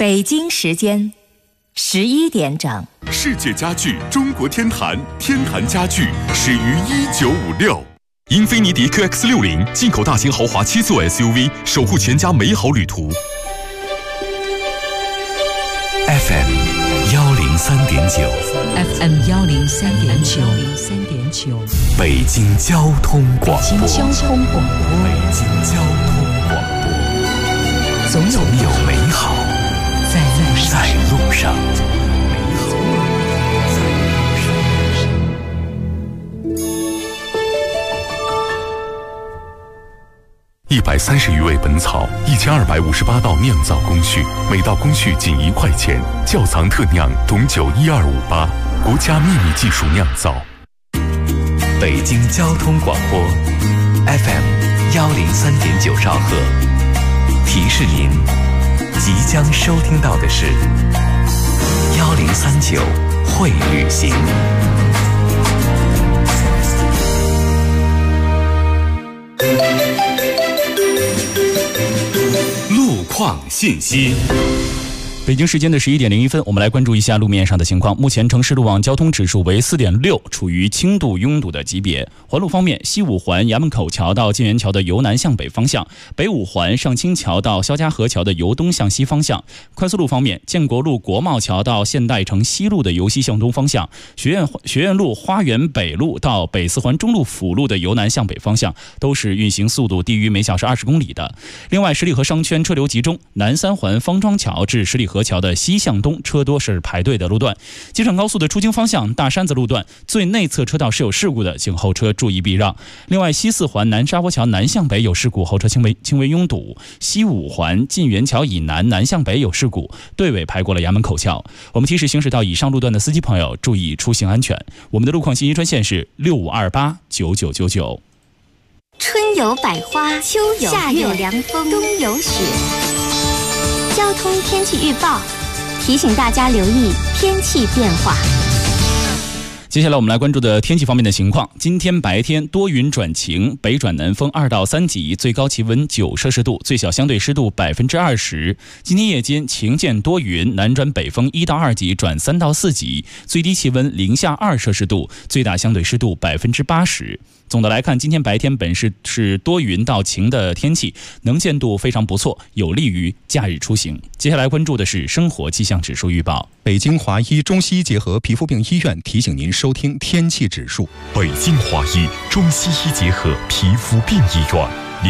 北京时间11点整。 世界家具中国天坛，天坛家具始于1956。英菲尼迪 QX60 进口大型豪华7座 SUV， 守护全家美好旅途。 FM 103.9 FM 103.9 北京交通广播。 北京交通广播。 北京交通广播。 总有美好在路上。 130余味本草，1258道酿造工序，每道工序仅1块钱。窖藏特酿董酒12588，国家秘密技术酿造。 北京交通广播 FM 103.9兆赫。提示您，即将收听到的是1039会旅行。 路况信息。 北京时间的11点01分，我们来关注一下路面上的情况。目前城市路网交通指数为4.6，处于轻度拥堵的级别。环路方面，西五环衙门口桥到金源桥的由南向北方向，北五环上清桥到肖家河桥的由东向西方向。快速路方面，建国路国贸桥到现代城西路的由西向东方向，学院路花园北路到北四环中路辅路的由南向北方向，都是运行速度低于每小时20公里的。另外，十里河商圈车流集中，南三环方庄桥至十里河桥的西向东车多是排队的路段。机场高速的出京方向大山子路段最内侧车道是有事故的，请后车注意避让。另外，西四环南沙坡桥南向北有事故，后车轻微拥堵。西五环晋源桥以南南向北有事故，队尾排过了衙门口桥。我们提示行驶到以上路段的司机朋友注意出行安全。我们的路况信息专线是65289999。 春有百花，秋有夏有凉风，冬有雪。交通天气预报提醒大家留意天气变化。 接下来我们来关注的天气方面的情况。今天白天多云转晴，北转南风2到3级，最高气温9摄氏度，最小相对湿度20%。今天夜间晴见多云，南转北风1到2级转3到4级，最低气温零下2摄氏度，最大相对湿度80%。总的来看，今天白天本是多云到晴的天气，能见度非常不错，有利于假日出行。接下来关注的是生活气象指数预报。 北京华医中西医结合皮肤病医院提醒您收听天气指数。 北京华医中西医结合皮肤病医院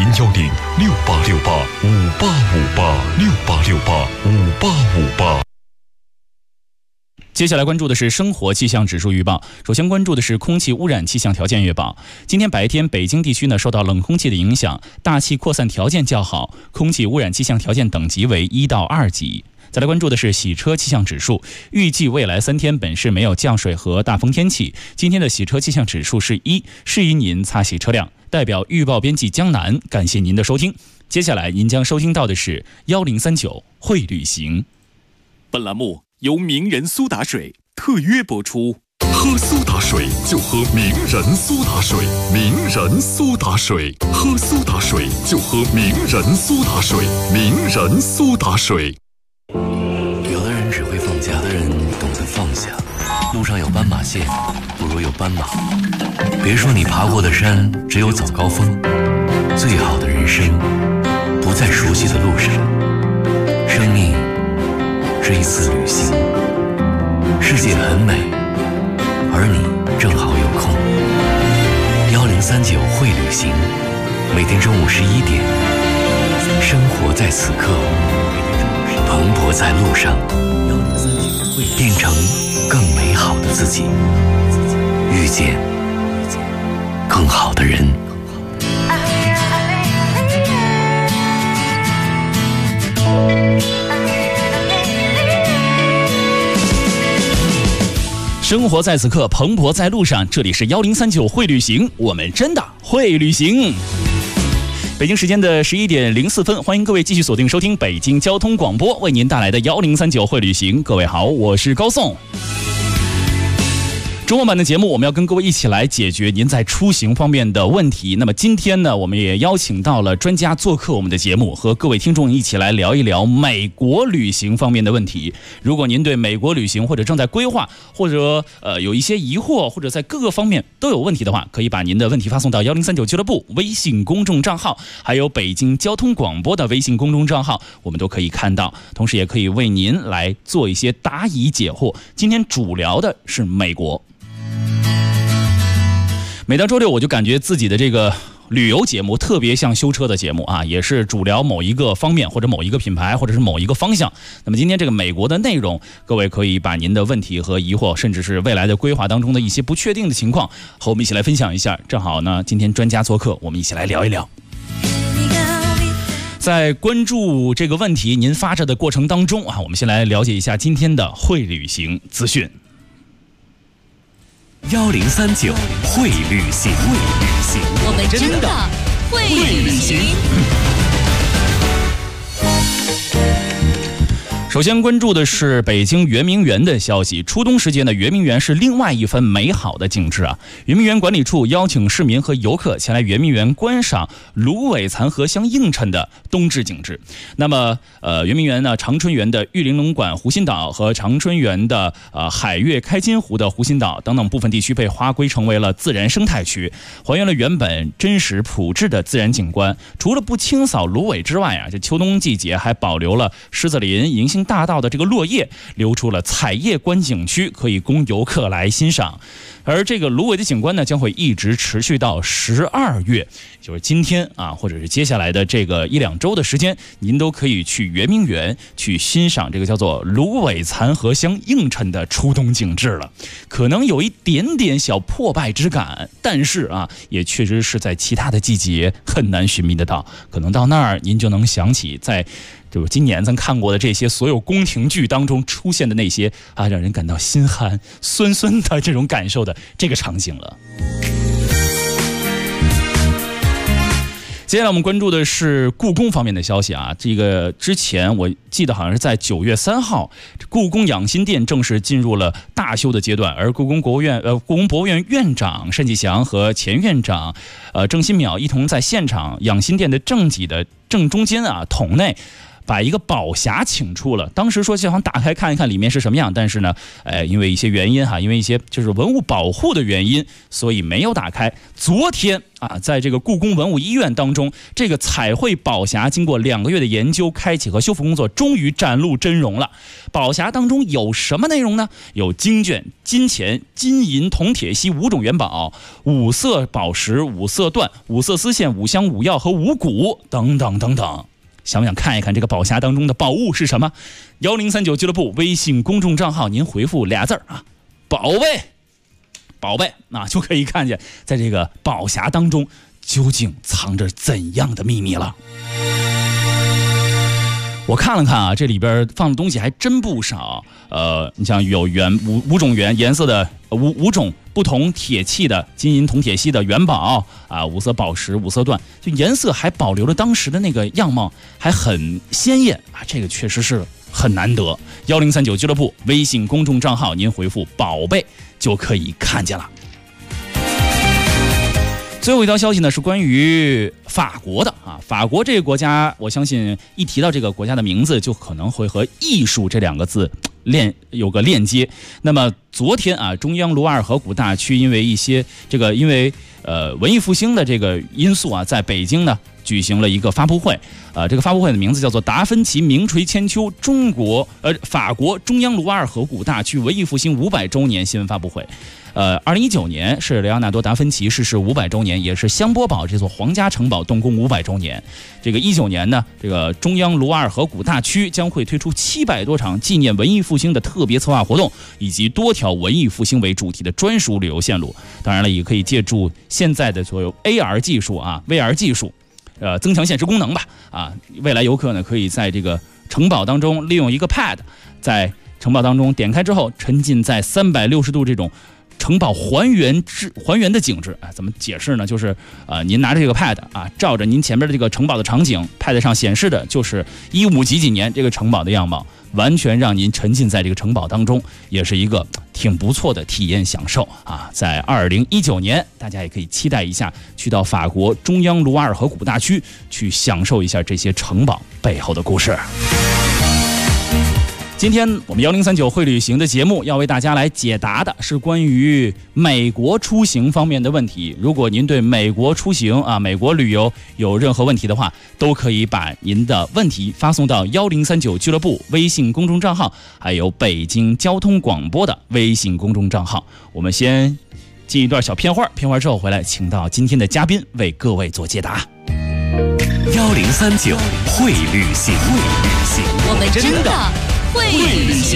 ，0106868585858，68685858。 接下来关注的是生活气象指数预报。首先关注的是空气污染气象条件预报。今天白天北京地区受到冷空气的影响，大气扩散条件较好，空气污染气象条件等级为1到2级。再来关注的是洗车气象指数，预计未来3天本市没有降水和大风天气。今天的洗车气象指数是1，适宜您擦洗车辆。代表预报编辑江南，感谢您的收听。接下来您将收听到的是1039会旅行。 本栏目由名人苏打水特约播出。喝苏打水就喝名人苏打水，名人苏打水，喝苏打水就喝名人苏打水，名人苏打水。 有的人只会放假，有的人懂得放下。路上有斑马线，不如有斑马。别说你爬过的山只有早高峰，最好的人生不在熟悉的路上。生命是一次旅行，世界很美，而你正好有空。1039会旅行，每天中午11点，生活在此刻，蓬勃在路上，变成更美好的自己，遇见更好的人。 生活在此刻，蓬勃在路上。这里是1039会旅行，我们真的会旅行。北京时间的11点04分，欢迎各位继续锁定收听北京交通广播为您带来的1039会旅行。各位好，我是高颂。 周末版的节目，我们要跟各位一起来解决您在出行方面的问题。那么今天呢，我们也邀请到了专家做客我们的节目，和各位听众一起来聊一聊美国旅行方面的问题。如果您对美国旅行或者正在规划，或者有一些疑惑，或者在各个方面都有问题的话，可以把您的问题发送到1039俱乐部微信公众账号，还有北京交通广播的微信公众账号，我们都可以看到。同时也可以为您来做一些答疑解惑。今天主聊的是美国。每到周六，我就感觉自己的这个旅游节目特别像修车的节目啊，也是主聊某一个方面，或者某一个品牌，或者是某一个方向。那么今天这个美国的内容，各位可以把您的问题和疑惑，甚至是未来的规划当中的一些不确定的情况，和我们一起来分享一下。正好呢，今天专家做客，我们一起来聊一聊。在关注这个问题您发着的过程当中啊，我们先来了解一下今天的会旅行资讯。 1039会旅行， 我们真的会旅行。 首先关注的是北京圆明园的消息。初冬时节呢，圆明园是另外一番美好的景致啊。圆明园管理处邀请市民和游客前来圆明园观赏芦苇残荷相映衬的冬至景致。那么圆明园呢，长春园的玉玲珑馆湖心岛和长春园的海悦开金湖的湖心岛等等部分地区被划归成为了自然生态区，还原了原本真实朴质的自然景观。除了不清扫芦苇之外啊，这秋冬季节还保留了狮子林、银杏大道的这个落叶，留出了彩叶观景区，可以供游客来欣赏。而这个芦苇的景观呢，将会一直持续到12月，就是今天啊，或者是接下来的这个1-2周的时间，您都可以去圆明园去欣赏这个叫做芦苇残荷相映衬的初冬景致了。可能有一点点小破败之感，但是啊，也确实是在其他的季节很难寻觅得到。可能到那儿您就能想起在就是今年咱看过的这些所有宫廷剧当中出现的那些啊，让人感到心寒酸酸的这种感受的这个场景了。接下来我们关注的是故宫方面的消息啊，这个之前我记得好像是在9月3号，故宫养心殿正式进入了大修的阶段，而故宫博物院院长单霁翔和前院长郑新淼一同在现场养心殿的正脊的正中间啊筒内，把一个宝匣请出了。当时说就想打开看一看里面是什么样，但是呢，因为一些原因哈，因为一些就是文物保护的原因，所以没有打开。昨天啊，在这个故宫文物医院当中，这个彩绘宝匣经过2个月的研究、开启和修复工作，终于展露真容了。宝匣当中有什么内容呢？有金卷、金钱、金银、铜、铁、锡5种元宝，5色宝石、5色缎、5色丝线、5香、5药和5谷等等等等。想不想看一看这个宝匣当中的宝物是什么？1039俱乐部微信公众账号，您回复俩字啊，宝贝，那就可以看见在这个宝匣当中究竟藏着怎样的秘密了。我看了看啊，这里边放的东西还真不少。你像有5种颜色的5种不同铁器的金银铜铁锡的元宝啊，5色宝石、5色缎，就颜色还保留了当时的那个样貌，还很鲜艳啊，这个确实是很难得。1039俱乐部微信公众账号，您回复宝贝就可以看见了。最后一条消息呢，是关于法国的啊。法国这个国家，我相信一提到这个国家的名字，就可能会和艺术这2个字有个链接。那么昨天啊，中央卢瓦尔河谷大区因为文艺复兴的这个因素啊，在北京呢举行了一个发布会。这个发布会的名字叫做达芬奇名垂千秋法国中央卢瓦尔河谷大区文艺复兴500周年新闻发布会。2019年是莱昂纳多·达芬奇逝世500周年，也是香波堡这座皇家城堡动工500周年。这个19年呢，这个中央卢瓦尔河谷大区将会推出700多场纪念文艺复兴的特别策划活动，以及多条文艺复兴为主题的专属旅游线路。当然了，也可以借助现在的所有 AR 技术啊、VR 技术，增强现实功能吧。啊，未来游客呢可以在这个城堡当中利用一个 Pad， 在城堡当中点开之后，沉浸在360度这种城堡还原的景致。怎么解释呢？就是您拿着这个 pad 啊，照着您前面的这个城堡的场景 ，pad 上显示的就是15几年这个城堡的样貌，完全让您沉浸在这个城堡当中，也是一个挺不错的体验享受啊。在2019年，大家也可以期待一下，去到法国中央卢瓦尔河谷大区去享受一下这些城堡背后的故事。今天我们1039会旅行的节目要为大家来解答的是关于美国出行方面的问题。如果您对美国出行美国旅游有任何问题的话，都可以把您的问题发送到1039俱乐部微信公众账号，还有北京交通广播的微信公众账号。我们先进一段小片花，片花之后回来，请到今天的嘉宾为各位做解答。 1039会旅行， 我们真的会旅行。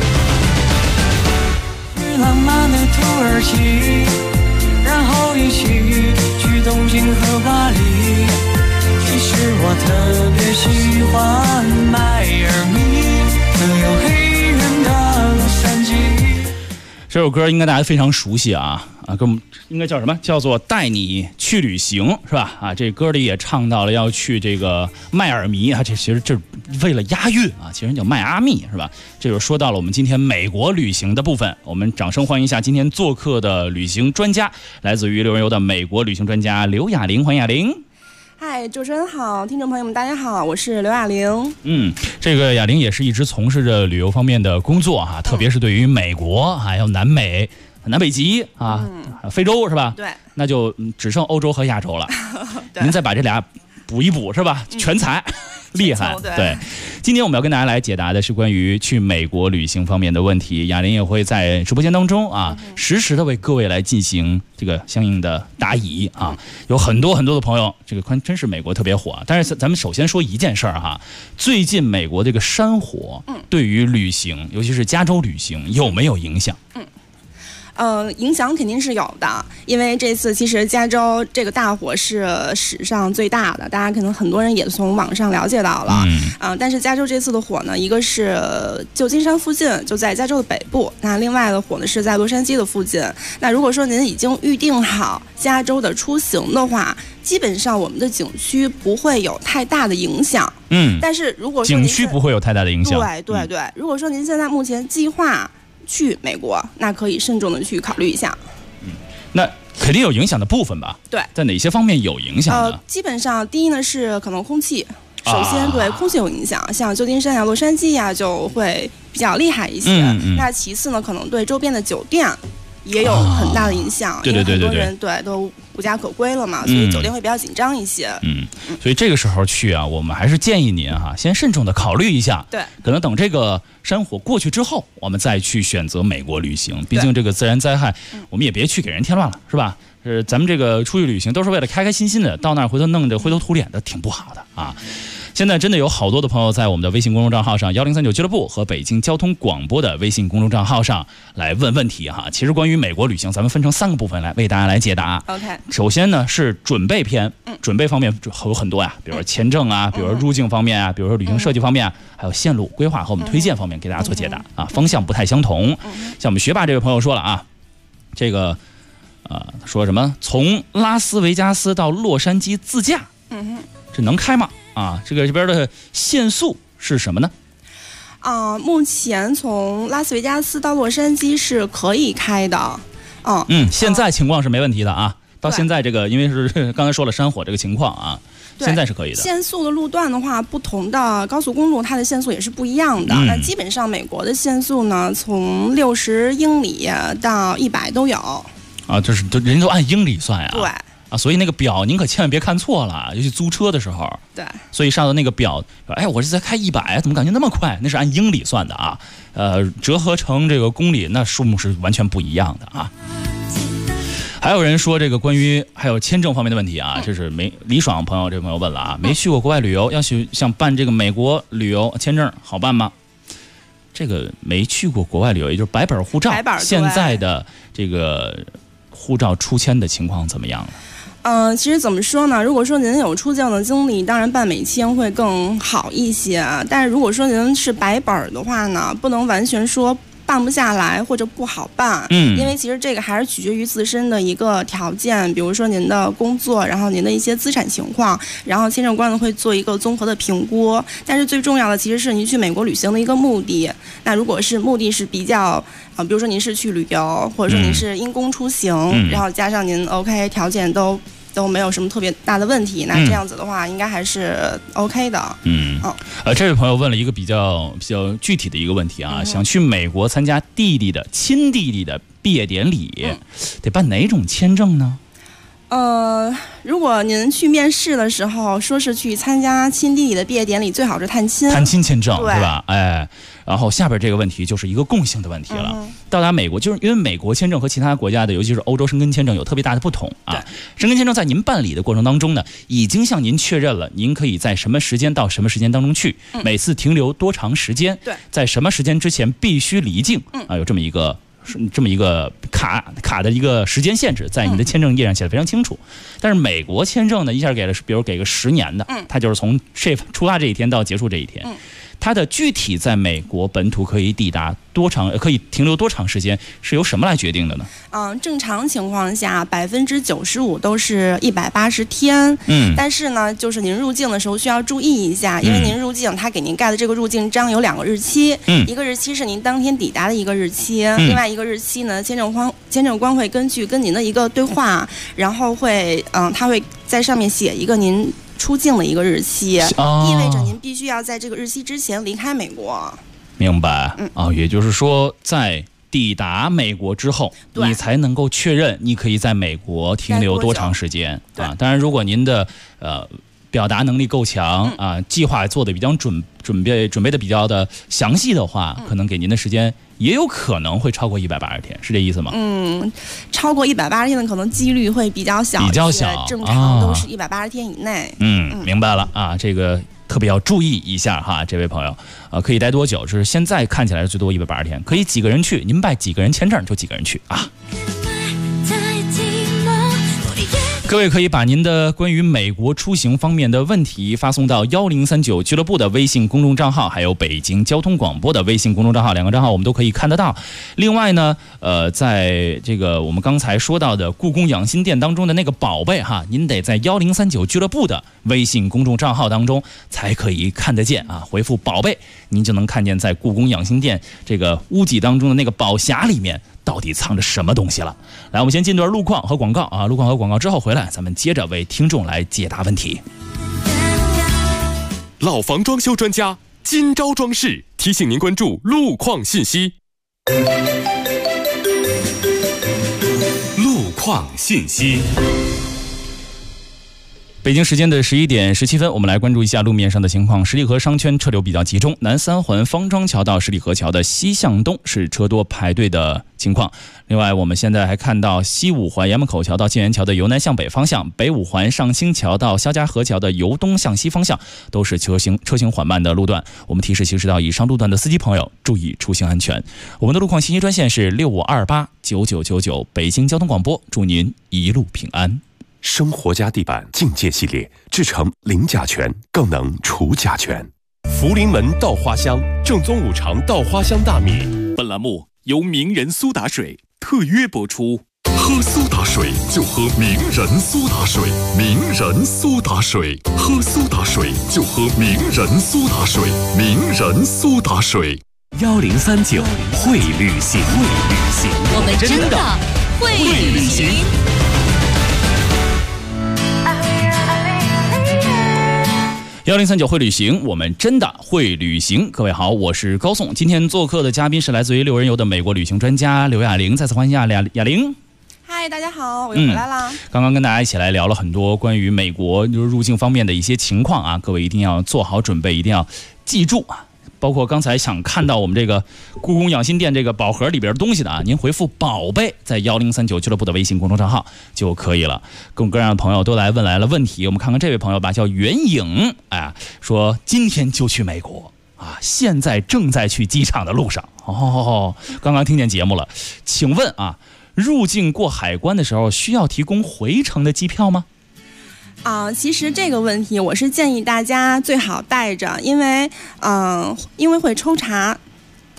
浪漫的土耳其，然后一起去东京和巴黎。其实我特别喜欢迈尔密，更有黑人的洛杉矶。 这首歌应该大家非常熟悉啊，跟我们应该叫什么？叫做《带你去旅行》，是吧？这歌里也唱到了要去这个迈尔密啊，这其实这为了押韵啊，其实叫迈阿密，是吧？这就说到了我们今天美国旅行的部分，我们掌声欢迎一下今天做客的旅行专家，来自于刘仁游的美国旅行专家刘雅玲，欢迎雅玲。 嗨，主持人好，听众朋友们大家好，我是刘雅玲。 这个雅玲也是一直从事着旅游方面的工作哈，特别是对于美国还有南美、南北极啊、非洲是吧？ 对， 那就只剩欧洲和亚洲了。您再把这俩补一补是吧？全才。厉害，对。今天我们要跟大家来解答的是关于去美国旅行方面的问题，雅玲也会在直播间当中实时的为各位来进行这个相应的答疑啊。有很多的朋友，这个真是美国特别火啊。但是咱们首先说一件事儿哈，最近美国这个山火对于旅行，尤其是加州旅行有没有影响？ 影响肯定是有的，因为这次其实加州这个大火是史上最大的，大家可能很多人也从网上了解到了。但是加州这次的火呢，一个是旧金山附近，就在加州的北部；那另外的火呢是在洛杉矶的附近。那如果说您已经预定好加州的出行的话，基本上我们的景区不会有太大的影响。但是如果说景区不会有太大的影响， 对。如果说您现在目前计划去美国，那可以慎重的去考虑一下。 那肯定有影响的部分吧？对，在哪些方面有影响呢？ 基本上第一呢是可能空气，首先对空气有影响，像旧金山呀、洛杉矶呀就会比较厉害一些。那其次呢，可能对周边的酒店也有很大的影响，因为很多人都无家可归了嘛，所以酒店会比较紧张一些。 所以这个时候去我们还是建议您先慎重的考虑一下。对，可能等这个山火过去之后，我们再去选择美国旅行。毕竟这个自然灾害，我们也别去给人添乱了，是吧？咱们这个出去旅行都是为了开开心心的，到那儿回头弄着灰头土脸的，挺不好的啊。现在真的有好多的朋友在我们的微信公众账号上1039俱乐部和北京交通广播的微信公众账号上来问问题哈。其实关于美国旅行，咱们分成3个部分来为大家来解答。 OK， 首先呢是准备篇，准备方面有很多呀，比如说签证啊，比如说入境方面啊，比如说旅行设计方面啊，还有线路规划和我们推荐方面给大家做解答啊，方向不太相同。像我们学霸这位朋友说了啊，这个说什么从拉斯维加斯到洛杉矶自驾，这能开吗？这边的限速是什么呢？ 目前从拉斯维加斯到洛杉矶是可以开的。 现在情况是没问题的啊。到现在这个，因为是刚才说了山火这个情况啊，现在是可以的。 限速的路段的话，不同的高速公路它的限速也是不一样的。那基本上美国的限速呢，从60英里到100都有。 就是人都按英里算呀。 对。 所以那个表您可千万别看错了，尤其租车的时候。 对。所以上的那个表，我是在开100，怎么感觉那么快？那是按英里算的啊。折合成这个公里，那数目是完全不一样的啊。还有人说这个关于还有签证方面的问题啊，这是李爽朋友这位朋友问了啊，没去过国外旅游，要想办这个美国旅游签证好办吗？这个没去过国外旅游，也就是白本护照，现在的这个护照出签的情况怎么样呢？ 其实怎么说呢？如果说您有出境的经历，当然办美签会更好一些。但是如果说您是白本的话呢，不能完全说办不下来或者不好办。因为其实这个还是取决于自身的一个条件，比如说您的工作，然后您的一些资产情况，然后签证官呢会做一个综合的评估。但是最重要的其实是您去美国旅行的一个目的。那如果是目的是比较比如说您是去旅游，或者说您是因公出行，然后加上您 OK 条件都没有什么特别大的问题，那这样子的话应该还是 OK 的。 这位朋友问了一个比较具体的一个问题啊，想去美国参加亲弟弟的毕业典礼，得办哪种签证呢？ 如果您去面试的时候说是去参加亲弟弟的毕业典礼，最好是探亲签证，是吧？哎，然后下边这个问题就是一个共性的问题了。到达美国，就是因为美国签证和其他国家的，尤其是欧洲申根签证有特别大的不同啊。申根签证在您办理的过程当中呢，已经向您确认了您可以在什么时间到什么时间当中去，每次停留多长时间，在什么时间之前必须离境啊，有这么一个卡的一个时间限制，在你的签证页上写得非常清楚。但是美国签证呢，一下比如给个10年的，它就是从出发这一天到结束这一天。它的具体在美国本土可以抵达多长，可以停留多长时间，是由什么来决定的呢？ 正常情况下95%都是180天。但是呢，就是您入境的时候需要注意一下，因为您入境，他给您盖的这个入境章有2个日期，一个日期是您当天抵达的一个日期，另外一个日期呢，签证官会根据跟您的一个对话，然后他会在上面写一个您出境的一个日期，意味着您必须要在这个日期之前离开美国。 明白。也就是说，在抵达美国之后，你才能够确认你可以在美国停留多长时间啊。当然，如果您的表达能力够强啊，计划做的比较准备的比较的详细的话，可能给您的时间也有可能会超过180天，是这意思吗？ 超过180天的可能几率会比较小，正常都是180天以内。 明白了啊，这个特别要注意一下哈，这位朋友可以待多久？就是现在看起来最多180天，可以几个人去，您办几个人签证就几个人去啊。各位可以把您的关于美国出行方面的问题发送到1039俱乐部的微信公众账号，还有北京交通广播的微信公众账号，2个账号我们都可以看得到。另外呢，在这个我们刚才说到的故宫养心殿当中的那个宝贝哈，您得在1039俱乐部的微信公众账号当中才可以看得见啊。回复宝贝，您就能看见在故宫养心殿这个屋脊当中的那个宝匣里面到底藏着什么东西了。来，我们先进段路况和广告啊，路况和广告之后回来，咱们接着为听众来解答问题。 老房装修专家金招装饰提醒您关注路况信息。路况信息。 北京时间的11点17分，我们来关注一下路面上的情况。十里河商圈车流比较集中，南三环方庄桥到十里河桥的西向东是车多排队的情况。另外，我们现在还看到西五环衙门口桥到建元桥的由南向北方向，北五环上兴桥到肖家河桥的由东向西方向都是车行缓慢的路段。我们提示行驶到以上路段的司机朋友注意出行安全。我们的路况信息专线是65289999，北京交通广播，祝您一路平安。 生活家地板境界系列制成零甲醛，更能除甲醛。福临门稻花香正宗五常稻花香大米。本栏目由名人苏打水特约播出。喝苏打水就喝名人苏打水，名人苏打水，喝苏打水就喝名人苏打水，名人苏打水。1039会旅行， 我们真的会旅行。 1039会旅行，我们真的会旅行。各位好，我是高颂。今天做客的嘉宾是来自于6人游的美国旅行专家刘雅玲，再次欢迎雅玲。 嗨，大家好，我又回来了。 刚刚跟大家一起来聊了很多关于美国入境方面的一些情况啊，各位一定要做好准备，一定要记住啊。包括刚才想看到我们这个故宫养心殿这个宝盒里边的东西的啊，您回复宝贝在1039俱乐部的微信公众账号就可以了。各种各样的朋友都问来了问题，我们看看这位朋友吧，叫袁颖，说今天就去美国啊，现在正在去机场的路上。刚刚听见节目了，请问啊，入境过海关的时候需要提供回程的机票吗？ 其实这个问题我是建议大家最好带着，因为会抽查，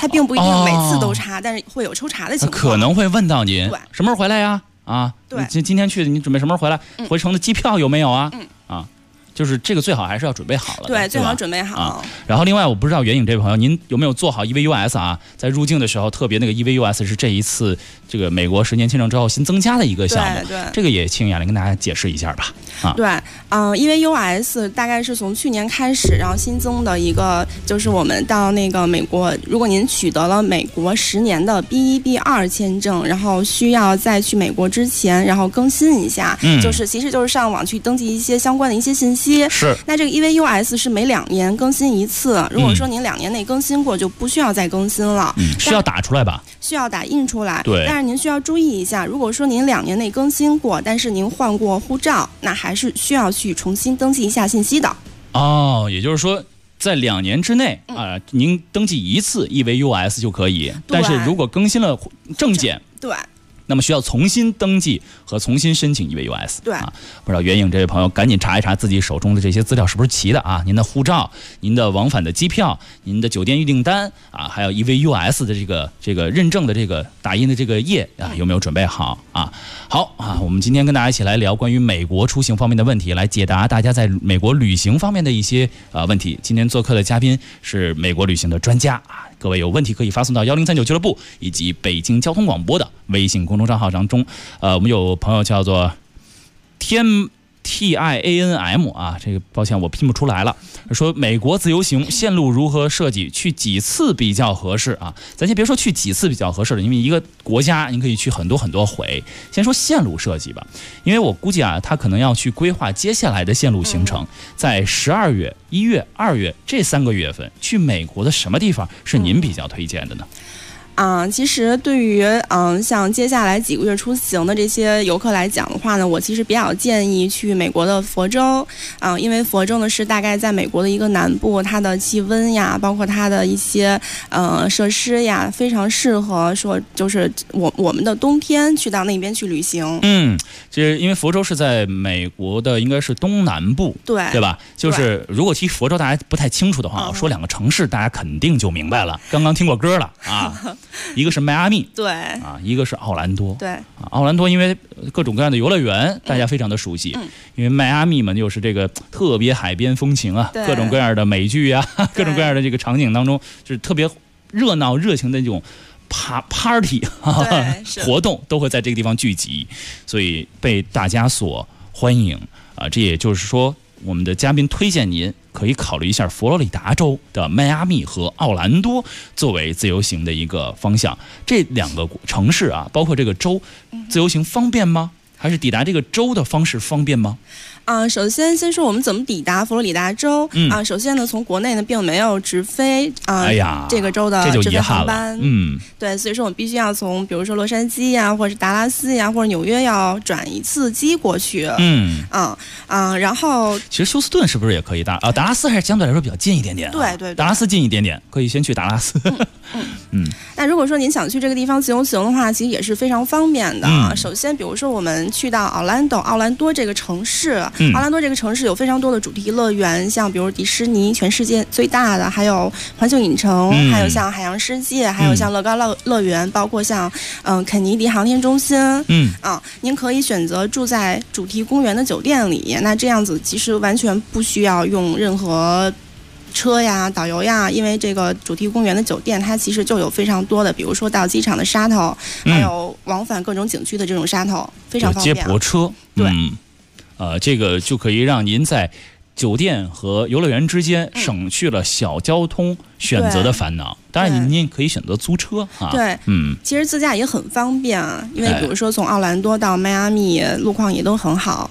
它并不一定每次都查，但是会有抽查的情况， 可能会问到您对什么时候回来呀？ 对， 今天去，你准备什么时候回来？回程的机票有没有啊？就是这个最好还是要准备好了， 对，最好准备好。 然后另外，我不知道袁颖这位朋友，您有没有做好 EVUS 啊？在入境的时候，特别那个 EVUS 是这一次这个美国10年签证之后新增加的一个项目， 对， 这个也请雅玲跟大家解释一下吧。 对，EVUS 大概是从去年开始，然后新增的一个，就是我们到那个美国，如果您取得了美国10年的 B1、B2 签证，然后需要在去美国之前，然后更新一下，其实就是上网去登记一些相关的一些信息。 是。 那这个 EVUS 是每2年更新一次，如果说您2年内更新过，就不需要再更新了。 需要打出来吧？ 需要打印出来。 对。 但是您需要注意一下，如果说您2年内更新过，但是您换过护照，那还是需要去重新登记一下信息的。 也就是说，在2年之内您登记一次 EVUS 就可以。但是如果更新了证件， 对。 那么需要重新登记和重新申请 EVUS。 对不知道袁颖这位朋友赶紧查一查自己手中的这些资料是不是齐的啊？您的护照、您的往返的机票、您的酒店预订单还有 EVUS 的这个认证的这个打印的这个页有没有准备好啊？好我们今天跟大家一起来聊关于美国出行方面的问题，来解答大家在美国旅行方面的一些问题。今天做客的嘉宾是美国旅行的专家各位有问题可以发送到1039俱乐部以及北京交通广播的微信公众账号当中。我们有朋友叫做TIANM 这个抱歉我拼不出来了，说美国自由行线路如何设计，去几次比较合适咱先别说去几次比较合适了，因为一个国家您可以去很多回，先说线路设计吧。因为我估计他可能要去规划接下来的线路行程，在12月、1月、2月这3个月份去美国的什么地方是您比较推荐的呢？ 其实对于像接下来几个月出行的这些游客来讲的话呢，我其实比较建议去美国的佛州，因为佛州呢是大概在美国的一个南部，它的气温呀，包括它的一些设施呀，非常适合说就是我们的冬天去到那边去旅行。 这因为佛州是在美国的应该是东南部，对吧？就是如果提佛州大家不太清楚的话，我说2个城市大家肯定就明白了，刚刚听过歌了一个是迈阿密， 对一个是奥兰多， 对奥兰多因为各种各样的游乐园大家非常的熟悉，因为迈阿密嘛又是这个特别海边风情各种各样的美剧各种各样的这个场景当中，就是特别热闹热情的这种party 活动都会在这个地方聚集，所以被大家所欢迎这也就是说我们的嘉宾推荐您可以考虑一下佛罗里达州的迈阿密和奥兰多作为自由行的一个方向。这2个城市包括这个州自由行方便吗？还是抵达这个州的方式方便吗？ 首先说我们怎么抵达佛罗里达州首先呢，从国内呢并没有直飞这个州的直飞航班，对，所以说我们必须要从比如说洛杉矶呀，或者是达拉斯呀，或者纽约要转一次机过去，然后其实休斯顿是不是也可以达拉斯还是相对来说比较近一点点， 对， 达拉斯近一点点，可以先去达拉斯。 那如果说您想去这个地方自由行的话，其实也是非常方便的首先比如说我们去到奥兰多这个城市，奥兰多这个城市有非常多的主题乐园，像比如迪士尼全世界最大的，还有环球影城，还有像海洋世界，还有像乐高乐园，包括像肯尼迪航天中心，您可以选择住在主题公园的酒店里，那这样子其实完全不需要用任何车呀导游呀，因为这个主题公园的酒店它其实就有非常多的，比如说到机场的shuttle，还有往返各种景区的这种shuttle，非常方便， 接驳车， 对， 这个就可以让您在酒店和游乐园之间省去了小交通选择的烦恼。当然您可以选择租车对，其实自驾也很方便因为比如说从奥兰多到迈阿密路况也都很好。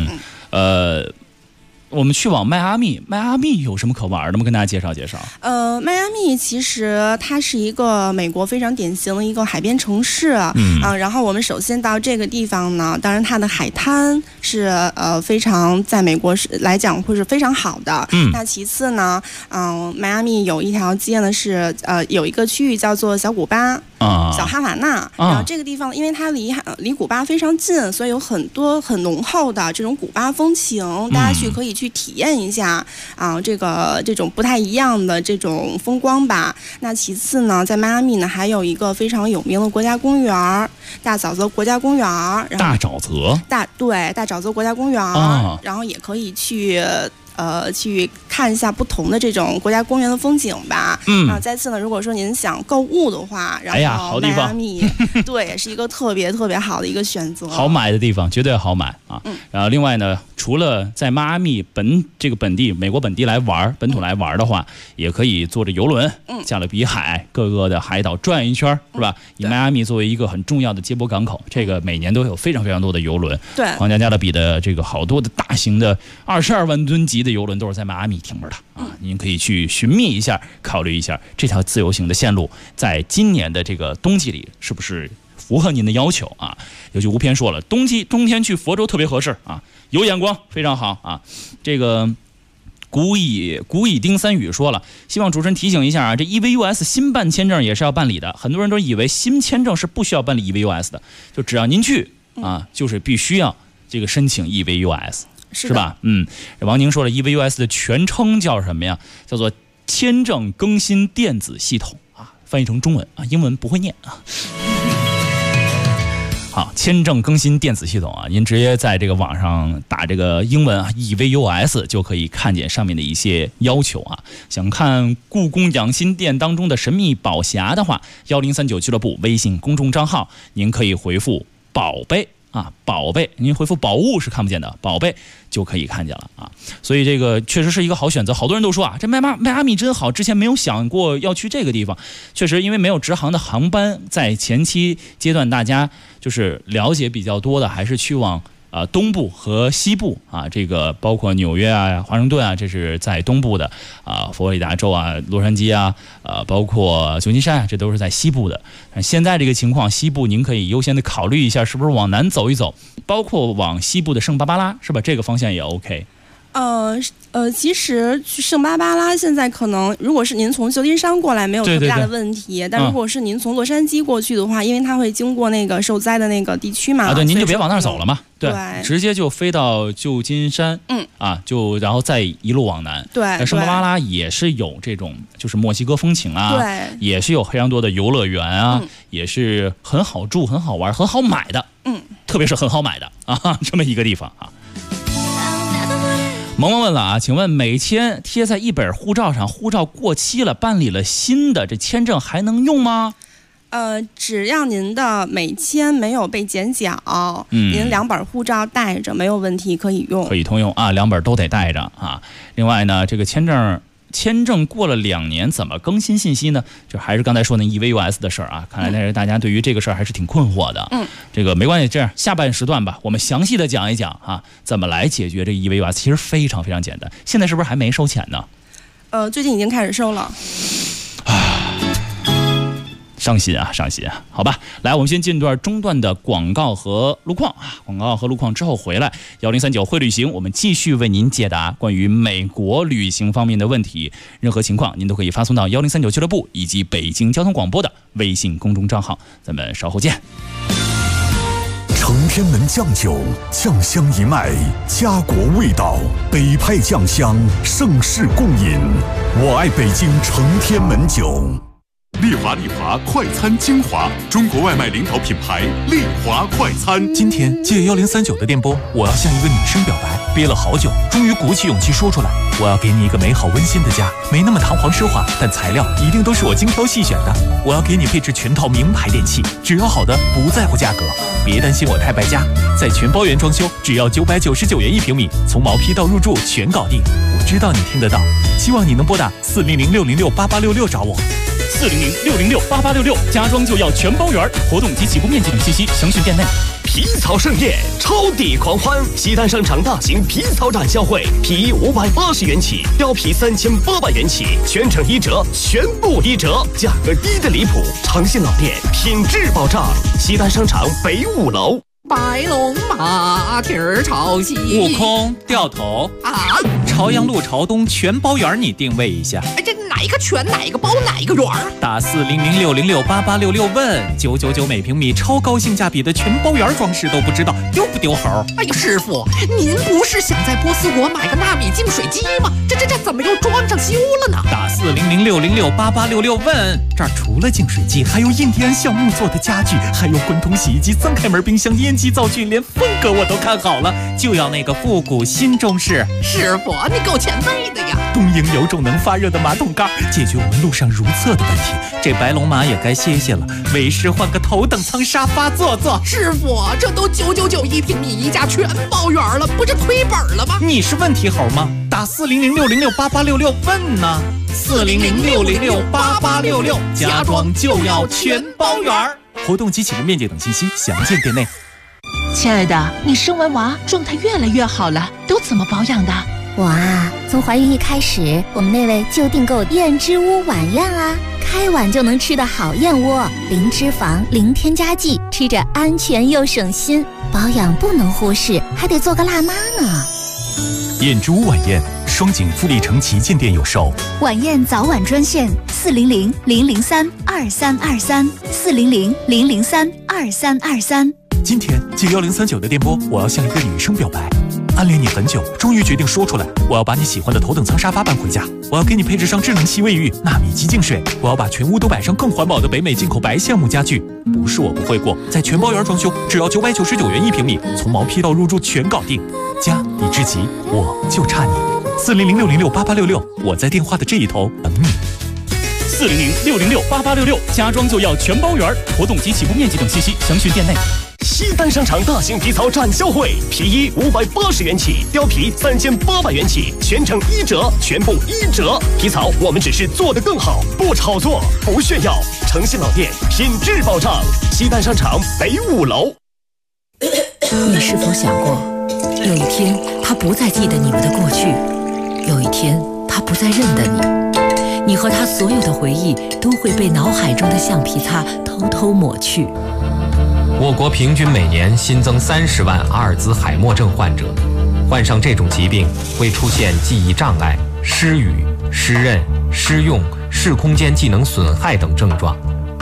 我们去往迈阿密有什么可玩的吗？跟大家介绍介绍。 迈阿密其实它是一个美国非常典型的一个海边城市，然后我们首先到这个地方呢，当然它的海滩是非常在美国来讲会是非常好的。那其次呢，迈阿密有一条街呢是有一个区域叫做小古巴， 小哈瓦那。然后这个地方因为它离古巴非常近，所以有很多很浓厚的这种古巴风情，大家可以去体验一下这种不太一样的这种风光吧。那其次呢，在迈阿密呢还有一个非常有名的国家公园，大沼泽国家公园。 大沼泽？ 大沼泽国家公园，然后也可以去看一下不同的这种国家公园的风景吧。然后再次呢，如果说您想购物的话，然后迈阿密对也是一个特别特别好的一个选择， 好买的地方，绝对好买啊。然后另外呢，除了在迈阿密本地美国本土来玩的话，也可以坐着游轮，加勒比海各个的海岛转一圈，是吧？以迈阿密作为一个很重要的接驳港口，这个每年都有非常非常多的游轮。 对， 皇家加勒比的这个好多的大型的22万吨级的游轮都是在迈阿密停泊的啊，您可以去寻觅一下，考虑一下这条自由行的线路，在今年的这个冬季里是不是符合您的要求啊？有句吴偏说了，冬天去佛州特别合适啊，有眼光，非常好啊。这个古以丁三宇说了，希望主持人提醒一下啊，这 EVUS 新办签证也是要办理的，很多人都以为新签证是不需要办理 EVUS 的，就只要您去啊，就是必须要这个申请 EVUS。是吧？王宁说了 ，EVUS 的全称叫什么呀？叫做签证更新电子系统啊，翻译成中文啊，英文不会念啊。好，签证更新电子系统啊，您直接在这个网上打这个英文啊 EVUS 就可以看见上面的一些要求啊。想看故宫养心殿当中的神秘宝匣的话，1039俱乐部微信公众账号，您可以回复宝贝。宝贝，您回复宝物是看不见的，宝贝就可以看见了啊。所以这个确实是一个好选择。好多人都说啊，这迈阿密真好，之前没有想过要去这个地方。确实，因为没有直航的航班，在前期阶段，大家就是了解比较多的，还是去往东部和西部啊，这个包括纽约啊、华盛顿啊，这是在东部的啊，佛罗里达州啊、洛杉矶啊，包括旧金山啊，这都是在西部的。现在这个情况，西部您可以优先的考虑一下，是不是往南走一走，包括往西部的圣巴巴拉，是吧？这个方向也 OK。 其实去圣巴巴拉现在可能，如果是您从旧金山过来没有特别大的问题，但如果是您从洛杉矶过去的话，因为它会经过那个受灾的那个地区嘛， 对，您就别往那儿走了嘛， 对， 直接就飞到旧金山，然后再一路往南。 对， 圣巴巴拉也是有这种就是墨西哥风情啊， 对， 也是有非常多的游乐园啊，也是很好住、很好玩、很好买的，特别是很好买的啊，这么一个地方啊。萌萌问了啊，请问美签贴在一本护照上，护照过期了，办理了新的，这签证还能用吗？ 只要您的美签没有被剪角，您2本护照带着没有问题，可以用， 可以通用啊，2本都得带着啊。另外呢，这个签证过了2年，怎么更新信息呢？就还是刚才说那 EVUS 的事儿啊，看来大家对于这个事儿还是挺困惑的。这个没关系，这样下半时段吧，我们详细的讲一讲啊，怎么来解决这个 EVUS， 其实非常非常简单。现在是不是还没收钱呢？ 最近已经开始收了。 伤心啊！好吧，来，我们先进段中段的广告和路况啊，广告和路况之后回来，1039会旅行，我们继续为您解答关于美国旅行方面的问题，任何情况您都可以发送到1039俱乐部以及北京交通广播的微信公众账号，咱们稍后见。 承天门酱酒，酱香一脉，家国味道，北派酱香，盛世共饮。我爱北京承天门酒。 丽华快餐精华，中国外卖领导品牌丽华快餐。 今天借1039的电波，我要向一个女生表白，憋了好久，终于鼓起勇气说出来。我要给你一个美好温馨的家，没那么堂皇奢华，但材料一定都是我精挑细选的。我要给你配置全套名牌电器，只要好的，不在乎价格。别担心我太败家，在全包圆装修，只要999元1平米，从毛坯到入住全搞定。我知道你听得到，希望你能拨打400-606-8866找我。 400-606-8866，家装就要全包圆，活动及起步面积等信息详询店内。 皮草盛宴，超抵狂欢！西单商场大型皮草展销会，皮衣580元起，貂皮3800元起，全程1折，全部1折，价格低得离谱，诚信老店，品质保障。西单商场北5楼。 白龙马蹄儿朝西， 悟空掉头啊！朝阳路朝东全包圆，你定位一下。 这哪一个圈，哪一个包，哪一个圆？ 打4006068866问999每平米，超高性价比的全包圆装饰都不知道丢不丢猴？ 哎呀，师傅，您不是想在波斯国买个纳米净水机吗？这怎么又装上修了呢？ 打4006068866问，这儿除了净水机，还有印第安橡木做的家具，还有滚筒洗衣机、3开门冰箱、烟机灶具，连风格我都看好了，就要那个复古新中式。 师傅，你够前卫的呀！ 东营有种能发热的马桶盖，解决我们路上如厕的问题。这白龙马也该歇歇了，为师换个头等舱沙发坐坐。 师傅，这都999平米一家全包圆了，不是亏本了吗？ 你是问题猴吗？打4006068866问呢，4006068866，家装就要全包圆。活动及起步面积等信息详见店内。 亲爱的，你生完娃状态越来越好了，都怎么保养的？ 我啊，从怀孕一开始，我们那位就订购燕之屋晚宴啊，开碗就能吃的好燕窝，零脂肪、零添加剂，吃着安全又省心。保养不能忽视，还得做个辣妈呢。 燕之屋晚宴，双井富力城旗舰店有售。 晚宴早晚专线400-003-2323，400-003-2323。 今天借1039的电波，我要向一个女生表白。暗恋你很久，终于决定说出来。我要把你喜欢的头等舱沙发搬回家，我要给你配置上智能吸卫浴、纳米级净水，我要把全屋都摆上更环保的北美进口白橡木家具。不是我不会过，在全包圆装修，只要999元1平米，从毛坯到入住全搞定。家你至极，我就差你。4006068866，我在电话的这一头等你。 400-606-8866，家装就要全包圆，活动及起步面积等信息详询店内。 西单商场大型皮草展销会，皮衣580元起，貂皮3800元起，全程1折，全部1折。皮草我们只是做得更好，不炒作，不炫耀，诚信老店，品质保障。西单商场北5楼。 你是否想过，有一天他不再记得你们的过去，有一天他不再认得你，你和他所有的回忆都会被脑海中的橡皮擦偷偷抹去。 我国平均每年新增30万阿尔兹海默症患者，患上这种疾病会出现记忆障碍、失语、失认、失用、视空间技能损害等症状。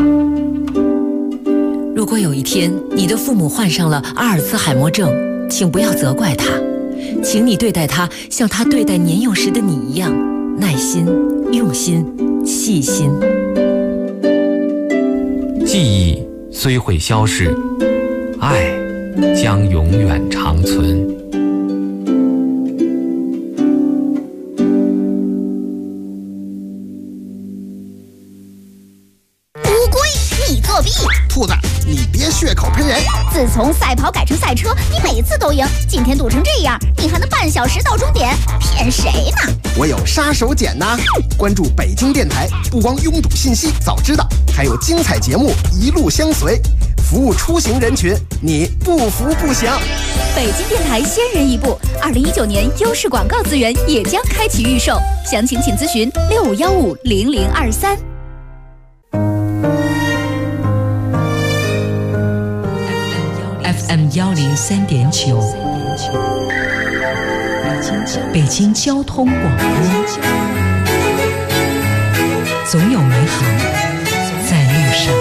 如果有一天你的父母患上了阿尔兹海默症，请不要责怪他，请你对待他像他对待年幼时的你一样，耐心、用心、细心。 记忆虽会消逝，爱将永远长存。 乌龟，你作弊！ 兔子，你别血口喷人！ 自从赛跑改成赛车，你每次都赢，今天堵成这样，你还能半小时到终点？骗谁呢？ 我有杀手锏呐！关注北京电台，不光拥堵信息早知道，还有精彩节目一路相随，服务出行人群，你不服不行。 北京电台先人一步，2019年优势广告资源也将开启预售，详情请咨询65150023。 FM 103.9，北京交通广播，总有美好在路上。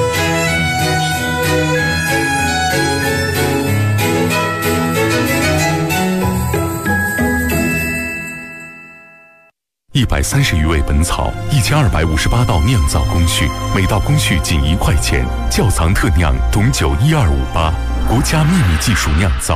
130余味本草，1258道酿造工序，每道工序仅1块钱。窖藏特酿董酒12588，国家秘密技术酿造。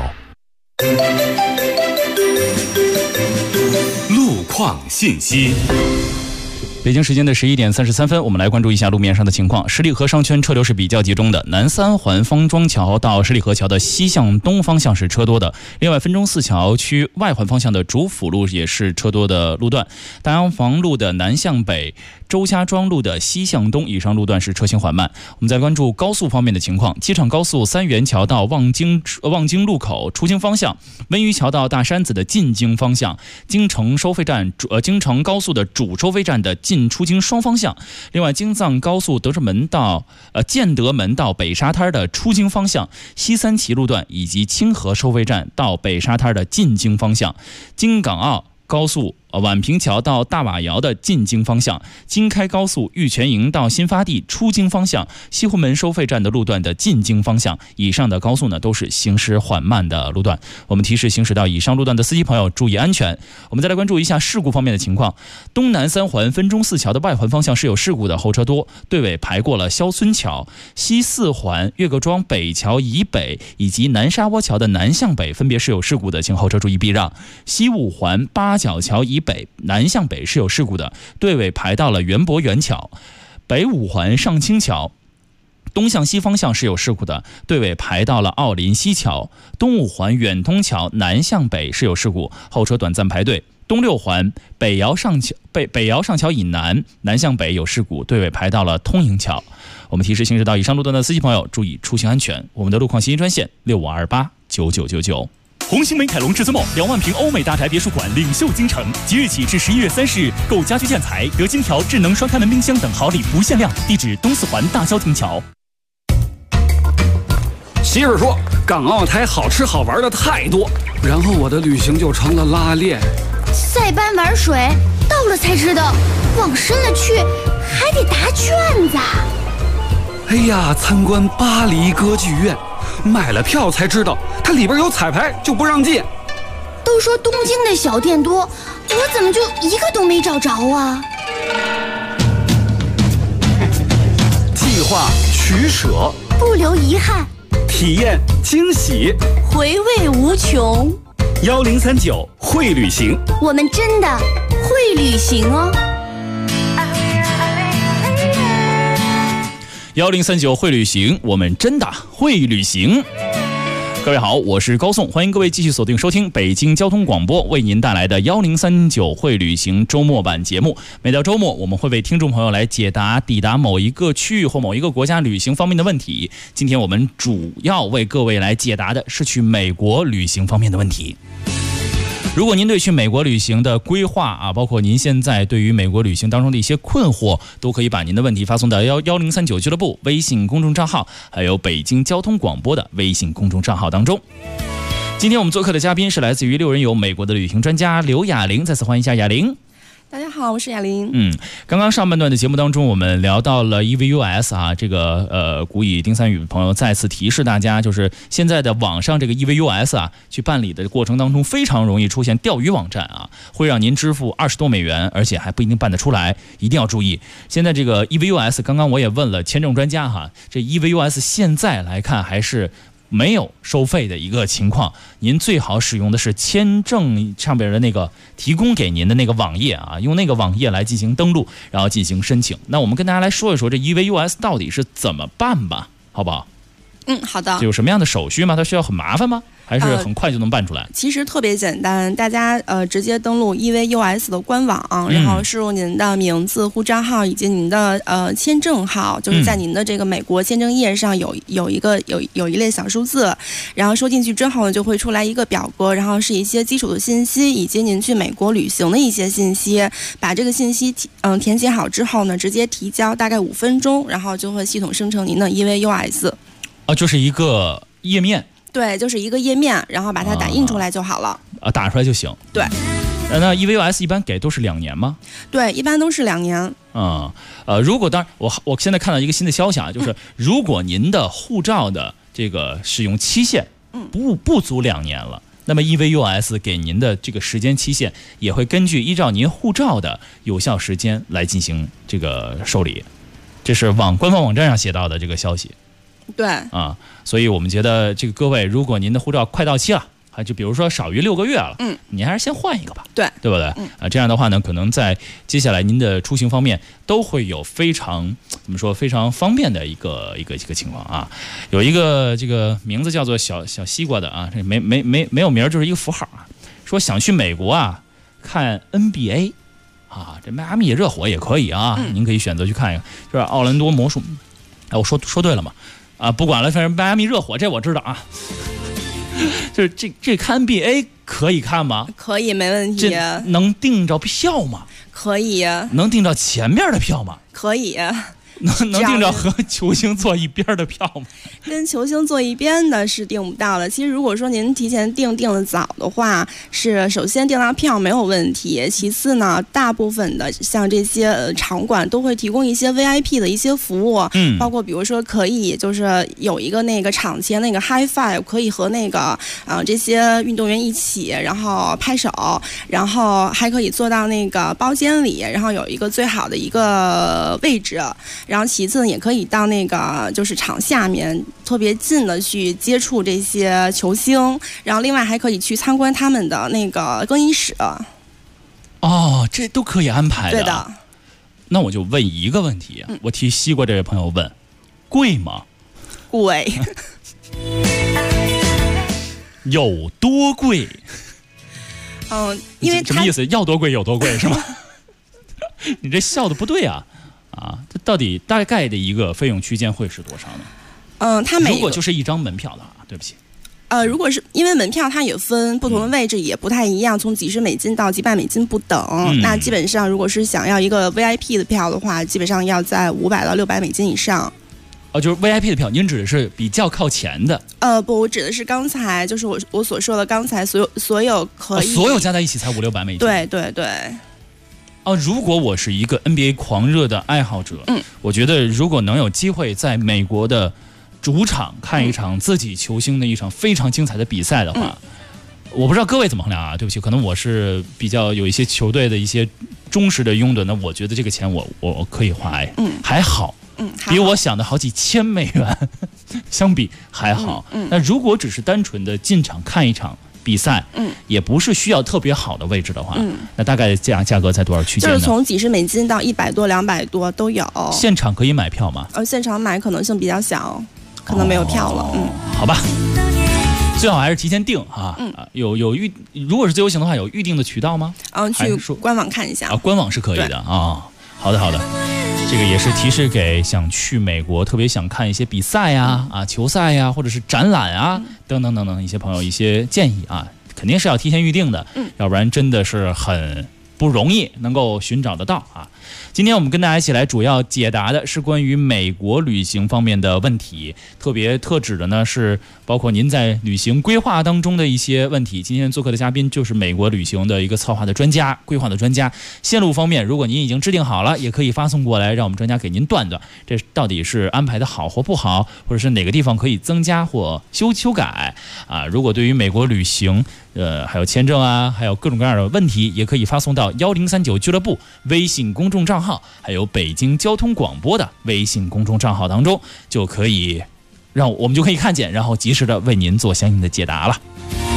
路况信息。 北京时间的11点33分，我们来关注一下路面上的情况。十里河商圈车流是比较集中的，南三环方庄桥到十里河桥的西向东方向是车多的。另外，汾中四桥区外环方向的主辅路也是车多的路段。大洋房路的南向北、周家庄路的西向东以上路段是车行缓慢。我们再关注高速方面的情况，机场高速三元桥到望京路口出京方向，温榆桥到大山子的进京方向，京承高速的主收费站的进出京双方向。另外，京藏高速建德门到北沙滩的出京方向，西三旗路段以及清河收费站到北沙滩的进京方向，京港澳高速宛平桥到大瓦窑的进京方向，京开高速玉泉营到新发地出京方向，西湖门收费站的路段的进京方向，以上的高速呢都是行驶缓慢的路段。我们提示行驶到以上路段的司机朋友注意安全。我们再来关注一下事故方面的情况。东南三环分钟寺桥的外环方向是有事故的，后车多，队尾排过了肖村桥。西四环岳各庄北桥以北以及南沙窝桥的南向北分别是有事故的，请后车注意避让。西五环八角桥以北南向北是有事故的，队尾排到了园博园桥。北五环上清桥东向西方向是有事故的，队尾排到了奥林西桥。东五环远通桥南向北是有事故，后车短暂排队。东六环北窑上桥以南南向北有事故，队尾排到了通营桥。我们提示行驶到以上路段的司机朋友注意出行安全。我们的路况信息专线65289999。 红星美凯龙至尊梦2万平欧美大宅别墅馆领袖京城，即日起至11月30日，购家居建材得金条、智能双开门冰箱等好礼不限量。地址东四环大消停桥。 媳妇说港澳台好吃好玩的太多，然后我的旅行就成了拉练。 塞班玩水，到了才知道，往深了去还得答卷子。 哎呀，参观巴黎歌剧院，买了票才知道它里边有彩排，就不让进。 都说东京的小店多，我怎么就一个都没找着啊？ 计划取舍， 不留遗憾， 体验惊喜， 回味无穷。 1039会旅行， 我们真的会旅行哦。 1039会旅行，我们真的会旅行。各位好，我是高颂，欢迎各位继续锁定收听北京交通广播为您带来的1039会旅行周末版节目。每到周末，我们会为听众朋友来解答抵达某一个区域或某一个国家旅行方面的问题。今天我们主要为各位来解答的是去美国旅行方面的问题。如果您对去美国旅行的规划啊，包括您现在对于美国旅行当中的一些困惑，都可以把您的问题发送到1039俱乐部微信公众账号，还有北京交通广播的微信公众账号当中。今天我们做客的嘉宾是来自于6人游美国的旅行专家刘雅玲，再次欢迎一下雅玲。 大家好，我是雅玲。 刚刚上半段的节目当中，我们聊到了 EVUS 啊，这个古以丁三宇朋友再次提示大家，就是现在的网上这个 EVUS 啊，去办理的过程当中非常容易出现钓鱼网站啊，会让您支付20多美元，而且还不一定办得出来，一定要注意。现在这个 EVUS， 刚刚我也问了签证专家哈，这 EVUS 现在来看还是没有收费的一个情况，您最好使用的是签证上边的那个提供给您的那个网页啊，用那个网页来进行登录，然后进行申请。那我们跟大家来说一说这 EVUS 到底是怎么办吧，好不好？ 好的。 有什么样的手续吗？它需要很麻烦吗？还是很快就能办出来？ 其实特别简单，大家直接登录 EVUS 的官网，然后输入您的名字、护照号以及您的签证号，就是在您的这个美国签证页上有一列小数字，然后输进去之后呢，就会出来一个表格，然后是一些基础的信息以及您去美国旅行的一些信息，把这个信息填写好之后呢，直接提交，大概5分钟，然后就会系统生成您的 EVUS。 就是一个页面。 对，就是一个页面，然后把它打印出来就好了。 打出来就行。 对。 那 EVUS 一般给都是2年吗？ 对，一般都是2年。 如果当然，我现在看到一个新的消息啊，就是如果您的护照的这个使用期限不足2年了，那么 EVUS 给您的这个时间期限也会根据依照您护照的有效时间来进行这个受理。这是官方网站上写到的这个消息。 对所以我们觉得这个各位，如果您的护照快到期了，就比如说少于6个月了，你还是先换一个吧，对不对？这样的话呢，可能在接下来您的出行方面都会有非常方便的一个情况啊。有一个这个名字叫做小西瓜的啊，这没有名，就是一个符号啊，说想去美国啊看 NBA 啊，这迈阿密热火也可以啊，您可以选择去看一看，就是奥兰多魔术。我说对了吗？不管了，反正迈阿密热火这我知道啊。就是这看 NBA 可以看吗？ 可以，没问题。 能订着票吗？ 可以。 能订着前面的票吗？ 可以。 能订着和球星坐一边的票吗？ 跟球星坐一边的是订不到的。其实如果说您提前订的早的话，是首先订到票没有问题，其次呢，大部分的像这些场馆都会提供一些 VIP 的一些服务，包括比如说可以就是有一个那个场前那个 High Five， 可以和那个这些运动员一起，然后拍手，然后还可以坐到那个包间里，然后有一个最好的一个位置。然后其次呢，也可以到那个就是场下面特别近的去接触这些球星，然后另外还可以去参观他们的那个更衣室。 哦，这都可以安排的。 对的。 那我就问一个问题，我替西瓜这位朋友问，贵吗？ 贵。 有多贵？ 因为什么意思？要多贵有多贵是吗？你这笑的不对啊！这到底大概的一个费用区间会是多少呢？ 它如果就是一张门票的话，对不起。 如果是因为门票它也分不同的位置，也不太一样，从几十美金到几百美金不等。那基本上如果是想要一个 VIP 的票的话，基本上要在500到600美金以上。 就是 VIP 的票，您指的是比较靠前的？ 不，我指的是刚才就是我所说的刚才所有可以， 所有加在一起才500-600美金。 对对对。 如果我是一个 NBA 狂热的爱好者，我觉得如果能有机会在美国的主场看一场自己球星的一场非常精彩的比赛的话，我不知道各位怎么衡量啊？对不起，可能我是比较有一些球队的一些忠实的拥趸，那我觉得这个钱我可以花，还好。比我想的好几千美元相比还好。那如果只是单纯的进场看一场比赛，也不是需要特别好的位置的话，那大概价格在多少区间呢？ 就是从几十美金到100多、200多都有。 现场可以买票吗？ 现场买可能性比较小，可能没有票了。 好吧，最好还是提前订啊。有如果是自由行的话，有预定的渠道吗？ 去官网看一下。 官网是可以的啊。好的。这个也是提示给想去美国特别想看一些比赛呀、球赛呀，或者是展览啊等等一些朋友一些建议啊，肯定是要提前预定的，要不然真的是很不容易能够寻找得到啊。今天我们跟大家一起来主要解答的是关于美国旅行方面的问题，特指的呢是包括您在旅行规划当中的一些问题。今天做客的嘉宾就是美国旅行的一个策划的专家、规划的专家。线路方面，如果您已经制定好了，也可以发送过来，让我们专家给您断断，这到底是安排的好或不好，或者是哪个地方可以增加或修改啊。如果对于美国旅行还有签证啊，还有各种各样的问题，也可以发送到1039俱乐部微信公众账号，还有北京交通广播的微信公众账号当中，就可以我们就可以看见，然后及时的为您做相应的解答了。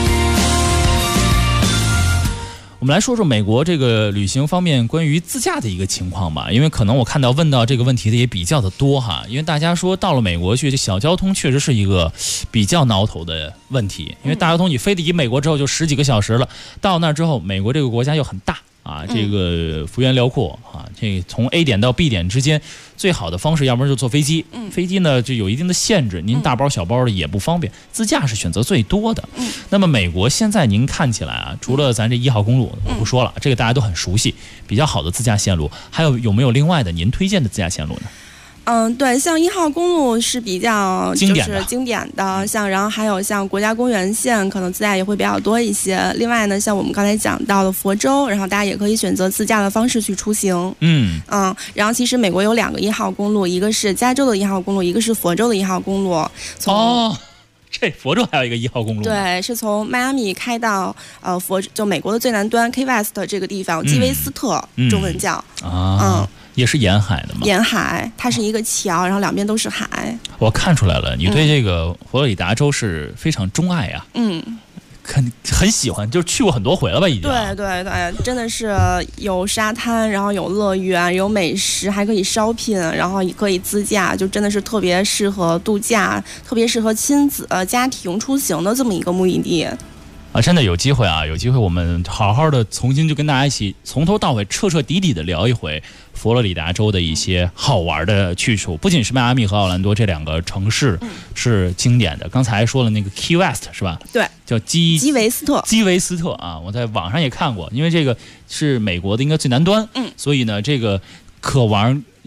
我们来说说美国这个旅行方面关于自驾的一个情况吧，因为可能我看到问到这个问题的也比较的多哈，因为大家说到了美国去，这小交通确实是一个比较挠头的问题，因为大交通你飞抵美国之后就10几个小时了，到那之后美国这个国家又很大啊，这个幅员辽阔啊，这从 A 点到 B 点之间最好的方式，要不然就坐飞机，飞机呢就有一定的限制，您大包小包的也不方便，自驾是选择最多的。那么美国现在您看起来啊，除了咱这1号公路我不说了，这个大家都很熟悉，比较好的自驾线路，还有没有另外的您推荐的自驾线路呢？ 对，像1号公路是比较就是经典的，然后还有像国家公园线，可能自驾也会比较多一些。另外呢，像我们刚才讲到的佛州，然后大家也可以选择自驾的方式去出行。然后其实美国有2个1号公路，一个是加州的1号公路，一个是佛州的1号公路。 这佛州还有一个1号公路。 对，是从迈阿密开到就美国的最南端 Key West 这个地方，基维斯特中文叫也是沿海的吗？ 沿海，它是一个桥，然后两边都是海。 我看出来了，你对这个佛罗里达州是非常钟爱啊。很喜欢，就是去过很多回了吧，已经。 对，真的是有沙滩，然后有乐园，有美食，还可以shopping，然后也可以自驾，就真的是特别适合度假，特别适合亲子家庭出行的这么一个目的地。 真的有机会我们好好的重新就跟大家一起从头到尾彻底的聊一回佛罗里达州的一些好玩的去处。不仅是迈阿密和奥兰多这2个城市是经典的，刚才说了那个 Key West 是吧？ 对， 叫基维斯特啊，我在网上也看过，因为这个是美国的应该最南端，所以呢这个可玩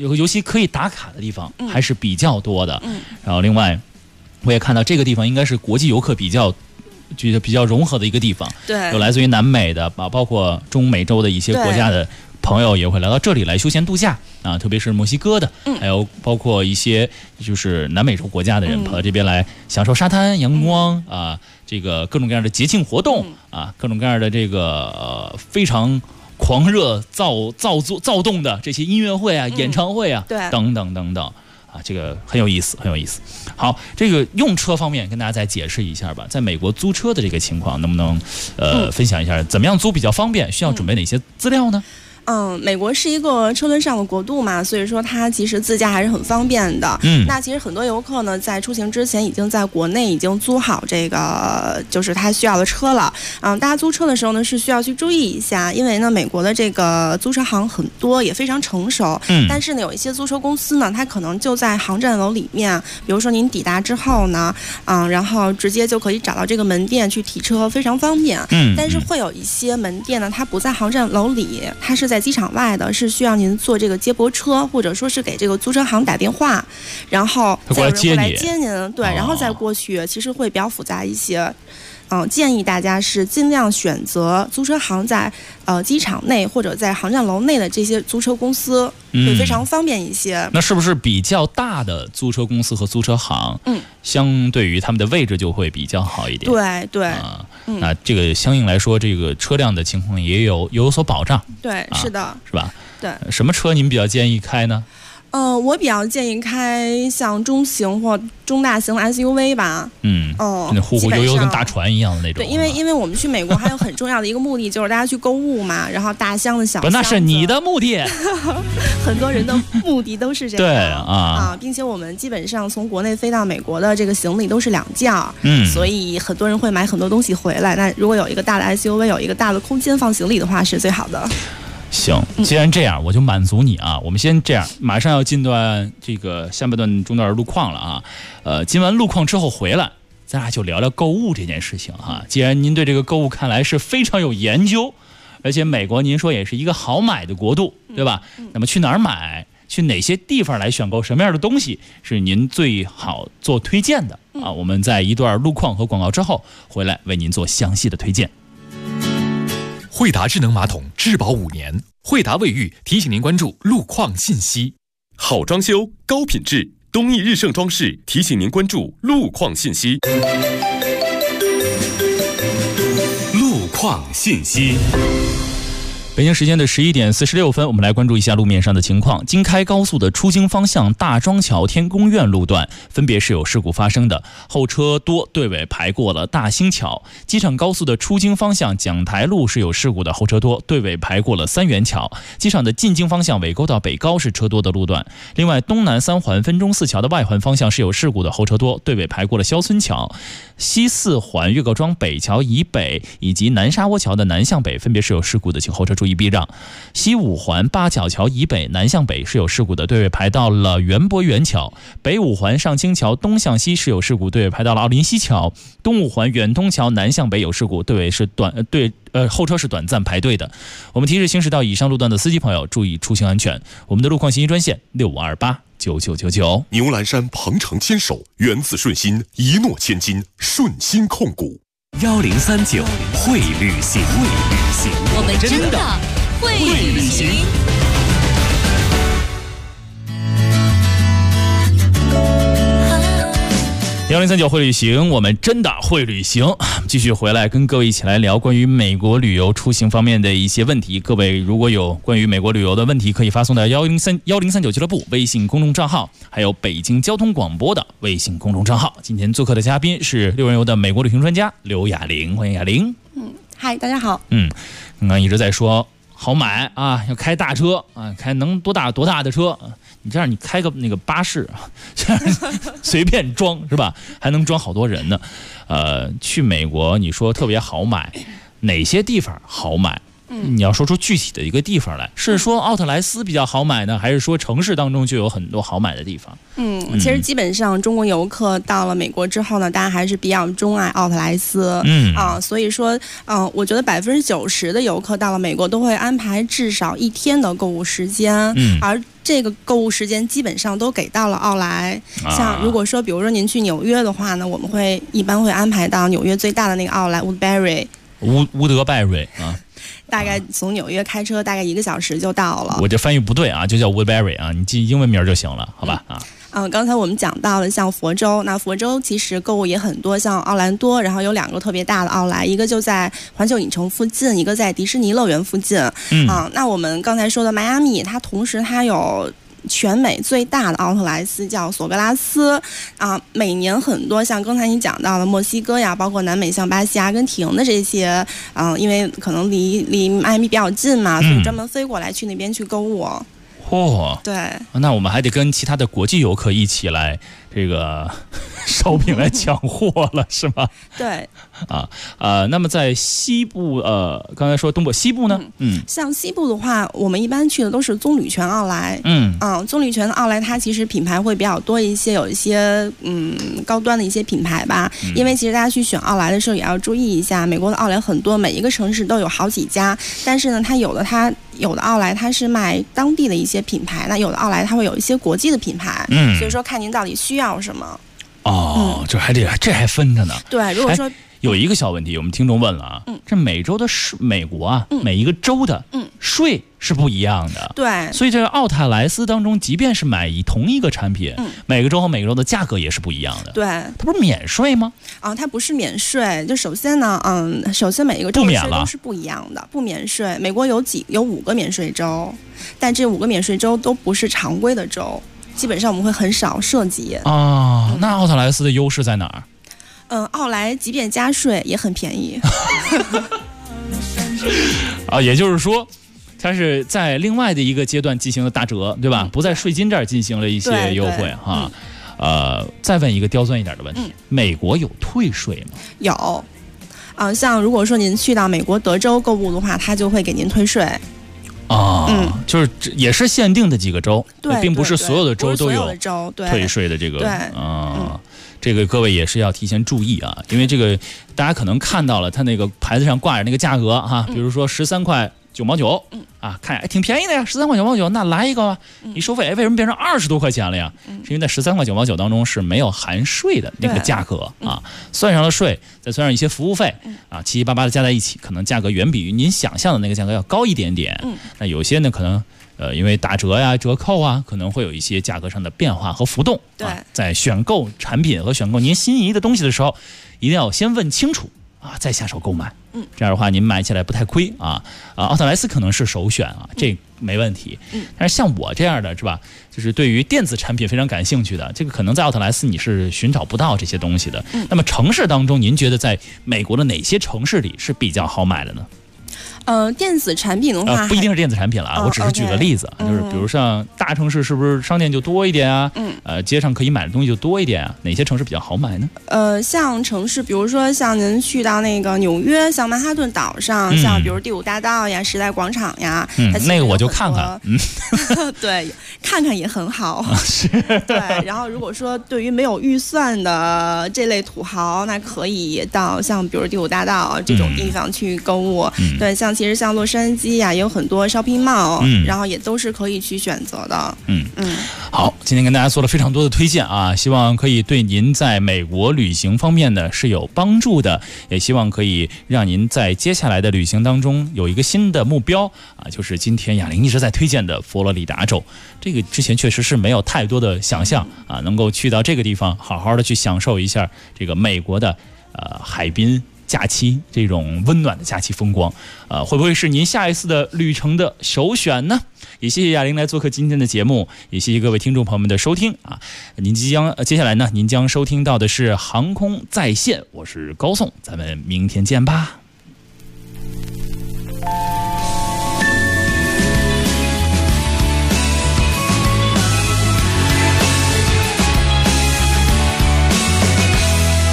尤其可以打卡的地方还是比较多的。然后另外我也看到这个地方应该是国际游客比较融合的一个地方， 对， 有来自于南美的包括中美洲的一些国家的朋友也会来到这里来休闲度假啊，特别是墨西哥的，还有包括一些就是南美洲国家的人跑到这边来享受沙滩阳光啊，这个各种各样的节庆活动啊，各种各样的这个非常狂热躁动的这些音乐会啊、演唱会啊，等等等等。啊，这个很有意思，很有意思。好，这个用车方面跟大家再解释一下吧，在美国租车的这个情况，能不能分享一下怎么样租比较方便？需要准备哪些资料呢？ 美国是一个车轮上的国度嘛，所以说它其实自驾还是很方便的。那其实很多游客呢，在出行之前已经在国内已经租好这个就是他需要的车了。大家租车的时候呢是需要去注意一下，因为呢美国的这个租车行很多，也非常成熟。但是呢有一些租车公司呢，它可能就在航站楼里面，比如说您抵达之后呢，然后直接就可以找到这个门店去提车，非常方便。但是会有一些门店呢，它不在航站楼里，它是在机场外的，是需要您坐这个接驳车，或者说是给这个租车行打电话，然后再有人过来接您，对，然后再过去，其实会比较复杂一些。建议大家是尽量选择租车行在机场内或者在航站楼内的这些租车公司，会非常方便一些。 那是不是比较大的租车公司和租车行，相对于他们的位置就会比较好一点？ 对对。 那这个相应来说，这个车辆的情况也有所保障。 对，是的， 是吧？ 对。 什么车您比较建议开呢？ 我比较建议开像中型或中大型的 SUV 吧。 那忽忽悠悠跟大船一样的那种。 对，因为我们去美国还有很重要的一个目的，就是大家去购物嘛，然后大箱子小箱子。 那是你的目的。 很多人的目的都是这样。 对啊， 并且我们基本上从国内飞到美国的这个行李都是2件，所以很多人会买很多东西回来。那如果有一个大的 SUV， 有一个大的空间放行李的话，是最好的。 行，既然这样，我就满足你啊！我们先这样，马上要进段这个下半段中段路况了啊。进完路况之后回来，咱俩就聊聊购物这件事情哈。既然您对这个购物看来是非常有研究，而且美国您说也是一个好买的国度，对吧？那么去哪儿买？去哪些地方来选购什么样的东西是您最好做推荐的啊？我们在一段路况和广告之后回来为您做详细的推荐。 惠达智能马桶质保5年，惠达卫浴提醒您关注路况信息。好装修，高品质，东益日盛装饰提醒您关注路况信息。路况信息。 北京时间的11点46分，我们来关注一下路面上的情况。京开高速的出京方向大庄桥天宫苑路段分别是有事故发生的，后车多，队尾排过了大兴桥。机场高速的出京方向讲台路是有事故的，后车多，队尾排过了三元桥。机场的进京方向尾沟到北高是车多的路段。另外，东南3环分钟寺桥的外环方向是有事故的，后车多，队尾排过了肖村桥。西4环岳各庄北桥以北以及南沙窝桥的南向北分别是有事故的，请后车注意避让。西5环八角桥以北南向北是有事故的，队尾排到了园博园桥。北5环上清桥东向西是有事故，队尾排到了奥林西桥。东5环远东桥南向北有事故，队尾是后车是短暂排队的。我们提示行驶到以上路段的司机朋友注意出行安全。我们的路况信息专线65289999。 牛栏山鹏程牵手，源自顺心，一诺千金，顺心控股。 1039会旅行， 我们真的会旅行。 1039会旅行，我们真的会旅行。继续回来跟各位一起来聊关于美国旅游出行方面的一些问题。各位如果有关于美国旅游的问题，可以发送到1039俱乐部微信公众账号，还有北京交通广播的微信公众账号。今天做客的嘉宾是6人游的美国旅行专家刘雅玲，欢迎雅玲。 嗨，大家好。 刚刚一直在说好买啊，要开大车啊，开能多大的车。你这样你开个那个巴士啊，这样随便装是吧？还能装好多人呢。去美国你说特别好买，哪些地方好买？ 你要说出具体的一个地方来，是说奥特莱斯比较好买呢，还是说城市当中就有很多好买的地方？ 其实基本上中国游客到了美国之后呢，大家还是比较钟爱奥特莱斯。所以说，我觉得90%的游客到了美国都会安排至少1天的购物时间，而这个购物时间基本上都给到了奥莱。像如果说，比如说您去纽约的话呢，我们一般会安排到纽约最大的那个奥莱Woodbury。 乌德拜瑞啊。 大概从纽约开车大概1个小时就到了。 我这翻译不对啊，就叫 Woodbury 啊，你记英文名就行了，好吧刚才我们讲到了像佛州，那佛州其实购物也很多，像奥兰多，然后有2个特别大的奥莱，一个就在环球影城附近，一个在迪士尼乐园附近。那我们刚才说的迈阿密，它同时有全美最大的奥特莱斯叫索格拉斯每年很多像刚才你讲到的墨西哥呀，包括南美像巴西、阿根廷的这些因为可能离迈阿密比较近嘛，所以专门飞过来去那边去购物。对， 那我们还得跟其他的国际游客一起来这个烧饼来抢货了，是吗？ 对。 那么在西部，刚才说东部，西部呢？ 像西部的话，我们一般去的都是棕榈泉奥莱。棕榈泉的奥莱它其实品牌会比较多一些，有一些高端的一些品牌吧。因为其实大家去选奥莱的时候也要注意一下，美国的奥莱很多，每一个城市都有好几家，但是呢，它有的奥莱它是卖当地的一些品牌，那有的奥莱它会有一些国际的品牌。所以说看您到底需要什么。 这还分着呢。 对，如果说有一个小问题，我们听众问了啊，这美国啊，每一个州的税是不一样的。 对， 所以这个奥特莱斯当中，即便是买同一个产品，每个州和每个州的价格也是不一样的。 对， 它不是免税吗？ 它不是免税。就首先呢，每一个州的税都是不一样的，不免税。美国有5个免税州，但这5个免税州都不是常规的州。基本上我们会很少涉及那奥特莱斯的优势在哪儿？ 奥莱即便加税也很便宜。 也就是说，它是在另外的一个阶段进行了打折，对吧？不在税金这儿进行了一些优惠哈。再问一个刁钻一点的问题，美国有退税吗？ 有。像如果说您去到美国德州购物的话，它就会给您退税。 就是也是限定的几个州，并不是所有的州都有退税的这个。这个各位也是要提前注意啊，因为这个大家可能看到了它那个牌子上挂着那个价格哈，比如说13块9毛9看挺便宜的呀，13块9毛9，那来一个吧。一收费，为什么变成20多块钱了呀？是因为在13块9毛9当中是没有含税的那个价格算上了税，再算上一些服务费七七八八的加在一起，可能价格远比于您想象的那个价格要高一点点。那有些呢可能因为打折呀、折扣啊，可能会有一些价格上的变化和浮动。在选购产品和选购您心仪的东西的时候，一定要先问清楚再下手购买。这样的话您买起来不太亏奥特莱斯可能是首选这没问题。但是像我这样的是吧，就是对于电子产品非常感兴趣的，这个可能在奥特莱斯你是寻找不到这些东西的。那么城市当中，您觉得在美国的哪些城市里是比较好买的呢？ 电子产品的话， 不一定是电子产品了我只是举个例子，就是比如像大城市是不是商店就多一点街上可以买的东西就多一点哪些城市比较好买呢？ 像城市，比如说像您去到那个纽约，像曼哈顿岛上，像比如第5大道呀、时代广场呀， 那个我就看看， 对，看看也很好。对，然后如果说对于没有预算的这类土豪，那可以到像比如第5大道这种地方去购物。对，其实像洛杉矶呀，也有很多 shopping mall，然后也都是可以去选择的。 好，今天跟大家做了非常多的推荐希望可以对您在美国旅行方面呢是有帮助的，也希望可以让您在接下来的旅行当中有一个新的目标就是今天雅玲一直在推荐的佛罗里达州。这个之前确实是没有太多的想象能够去到这个地方好好的去享受一下这个美国的海滨假期，这种温暖的假期风光会不会是您下一次的旅程的首选呢？也谢谢雅玲来做客今天的节目，也谢谢各位听众朋友们的收听您接下来呢，您将收听到的是航空在线，我是高颂，咱们明天见吧。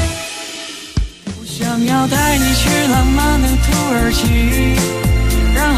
想要带你去浪漫的土耳其，然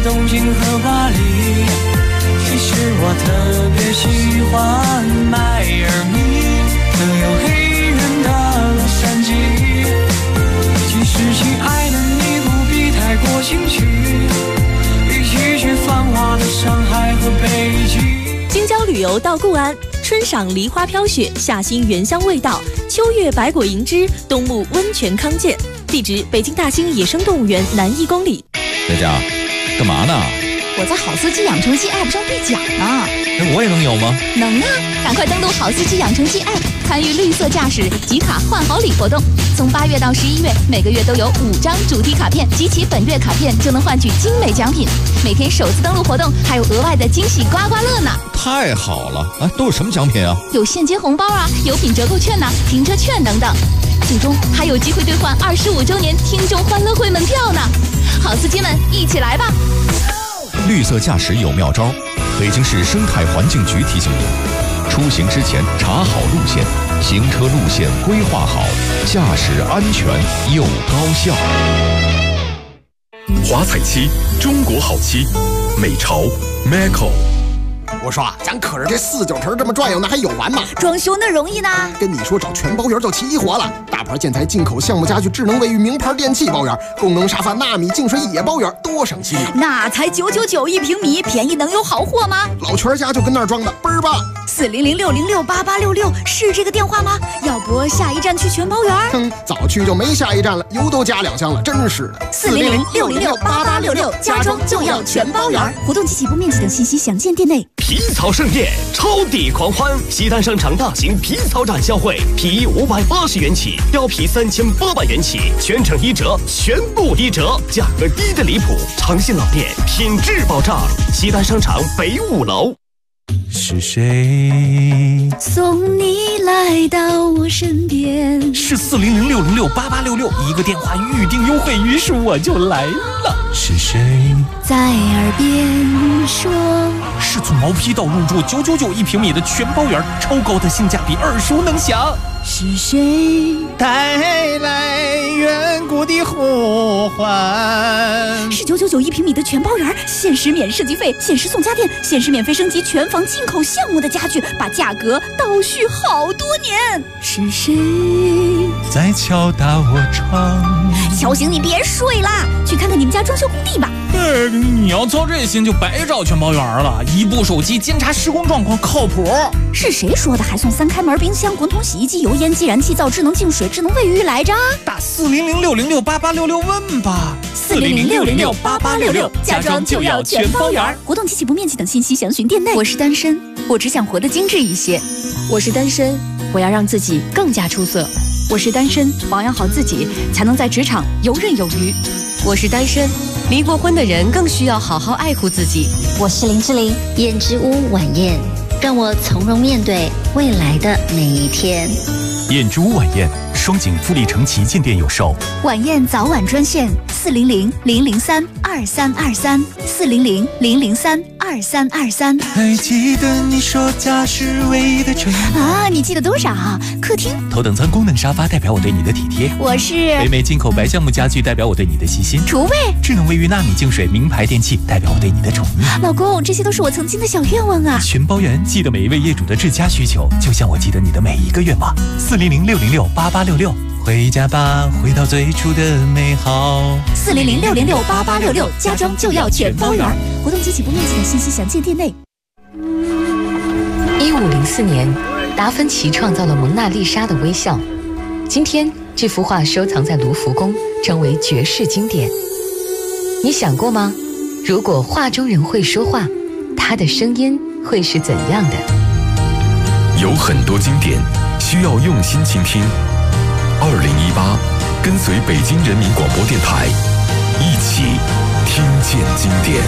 东京和巴黎。其实我特别喜欢迈阿密，更有黑人的洛杉矶。其实亲爱的你不必太过兴趣，一起去繁华的上海和北京。 京郊旅游到固安，春赏梨花飘雪，夏欣原香味道，秋月百果银枝，冬沐温泉康健。地址：北京大兴野生动物园南1公里。 佳佳，干嘛呢？ 我在好司机养成记 App 上兑奖呢。 我也能有吗？ 能啊！赶快登录好司机养成记 App， 参与绿色驾驶集卡换好礼活动。从8月到11月，每个月都有5张主题卡片，集齐本月卡片就能换取精美奖品。每天首次登录活动还有额外的惊喜刮刮乐呢！ 太好了！哎，都有什么奖品啊？ 有现金红包啊，有品折扣券呐，停车券等等。最终还有机会兑换25周年听众欢乐会门票呢！好司机们，一起来吧！ 绿色驾驶有妙招，北京市生态环境局提醒您：出行之前查好路线，行车路线规划好，驾驶安全又高效。华彩漆，中国好漆，美潮 Macco。 我说啊，咱可是这49城这么转悠，那还有完吗？ 装修那容易呢。 跟你说，找全包圆就齐活了。大牌建材、进口项目家具、智能卫浴、名牌电器包圆，功能沙发、纳米净水也包圆，多省心。 那才9991平米，便宜能有好货吗？ 老全家就跟那儿装的，倍儿棒。 400-606-8866是这个电话吗？要不下一站去全包圆？ 早去就没下一站了，油都加2箱了，真是的。 400-606-8866，家装就要全包圆。 活动及起步面积等信息详见店内。 皮草盛宴，超抵狂欢！西单商场大型皮草展销会，皮衣580元起，貂皮3800元起，全程1折，全部1折，价格低得离谱，诚信老店，品质保障。西单商场北5楼。 是谁送你来到我身边？ 是400-606-8866，一个电话预定优惠，于是我就来了。是谁在耳边说？ 是从毛坯到入住9991平米的全包圆，超高的性价比，耳熟能详。 是谁带来远古的呼唤？ 是9991平米的全包圆，限时免设计费，限时送家电，限时免费升级全房进口项目的家具，把价格倒叙好多年。是谁在敲打我窗？ 小醒，你别睡啦， 去看看你们家装修工地吧。 你要操这心就白找全包圆了，一部手机监察施工状况靠谱。 是谁说的还送3开门冰箱、滚筒洗衣机、油烟机燃气灶、智能净水、智能卫浴来着？ 打400-606-8866问吧。 400-606-8866，家装就要全包圆。活动及起步面积等信息详询店内。我是单身，我只想活得精致一些。 我是单身，我要让自己更加出色。我是单身，保养好自己，才能在职场游刃有余。我是单身，离过婚的人更需要好好爱护自己。 我是林志玲，燕之屋晚宴，让我从容面对未来的每一天。 燕之屋晚宴，双井富力城旗舰店有售。 晚宴早晚专线400-003-2323 400-003-2323。 还记得你说家是唯一的承诺啊？你记得多少？客厅头等舱功能沙发代表我对你的体贴。 我是北美进口白橡木家具代表我对你的细心。 厨卫智能卫浴纳米净水名牌电器代表我对你的宠溺。 老公，这些都是我曾经的小愿望啊！ 全包圆，记得每一位业主的至佳需求，就像我记得你的每一个愿望。400-606-8866，回家吧，回到最初的美好。 400-606-8866，家装就要全包圆。活动及起步面积的信息详见店内。 1504年，达芬奇创造了蒙娜丽莎的微笑。今天，这幅画收藏在卢浮宫，成为绝世经典。你想过吗？如果画中人会说话，他的声音会是怎样的？ 有很多经典需要用心倾听。2018，跟随北京人民广播电台，一起听见经典。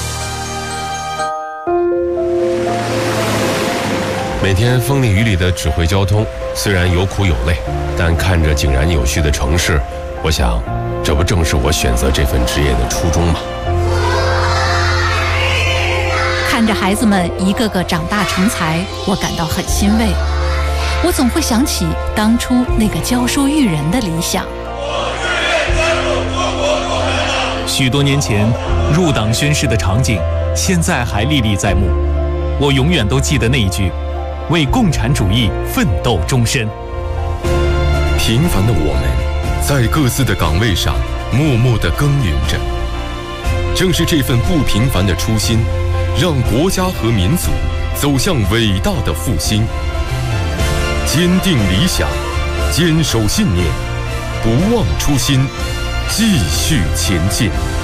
每天风里雨里的指挥交通，虽然有苦有累，但看着井然有序的城市，我想，这不正是我选择这份职业的初衷吗？ 看着孩子们一个个长大成才，我感到很欣慰。我总会想起当初那个教书育人的理想。 许多年前入党宣誓的场景，现在还历历在目。我永远都记得那一句：为共产主义奋斗终身。 平凡的我们，在各自的岗位上默默地耕耘着。正是这份不平凡的初心，让国家和民族走向伟大的复兴。坚定理想，坚守信念，不忘初心，继续前进。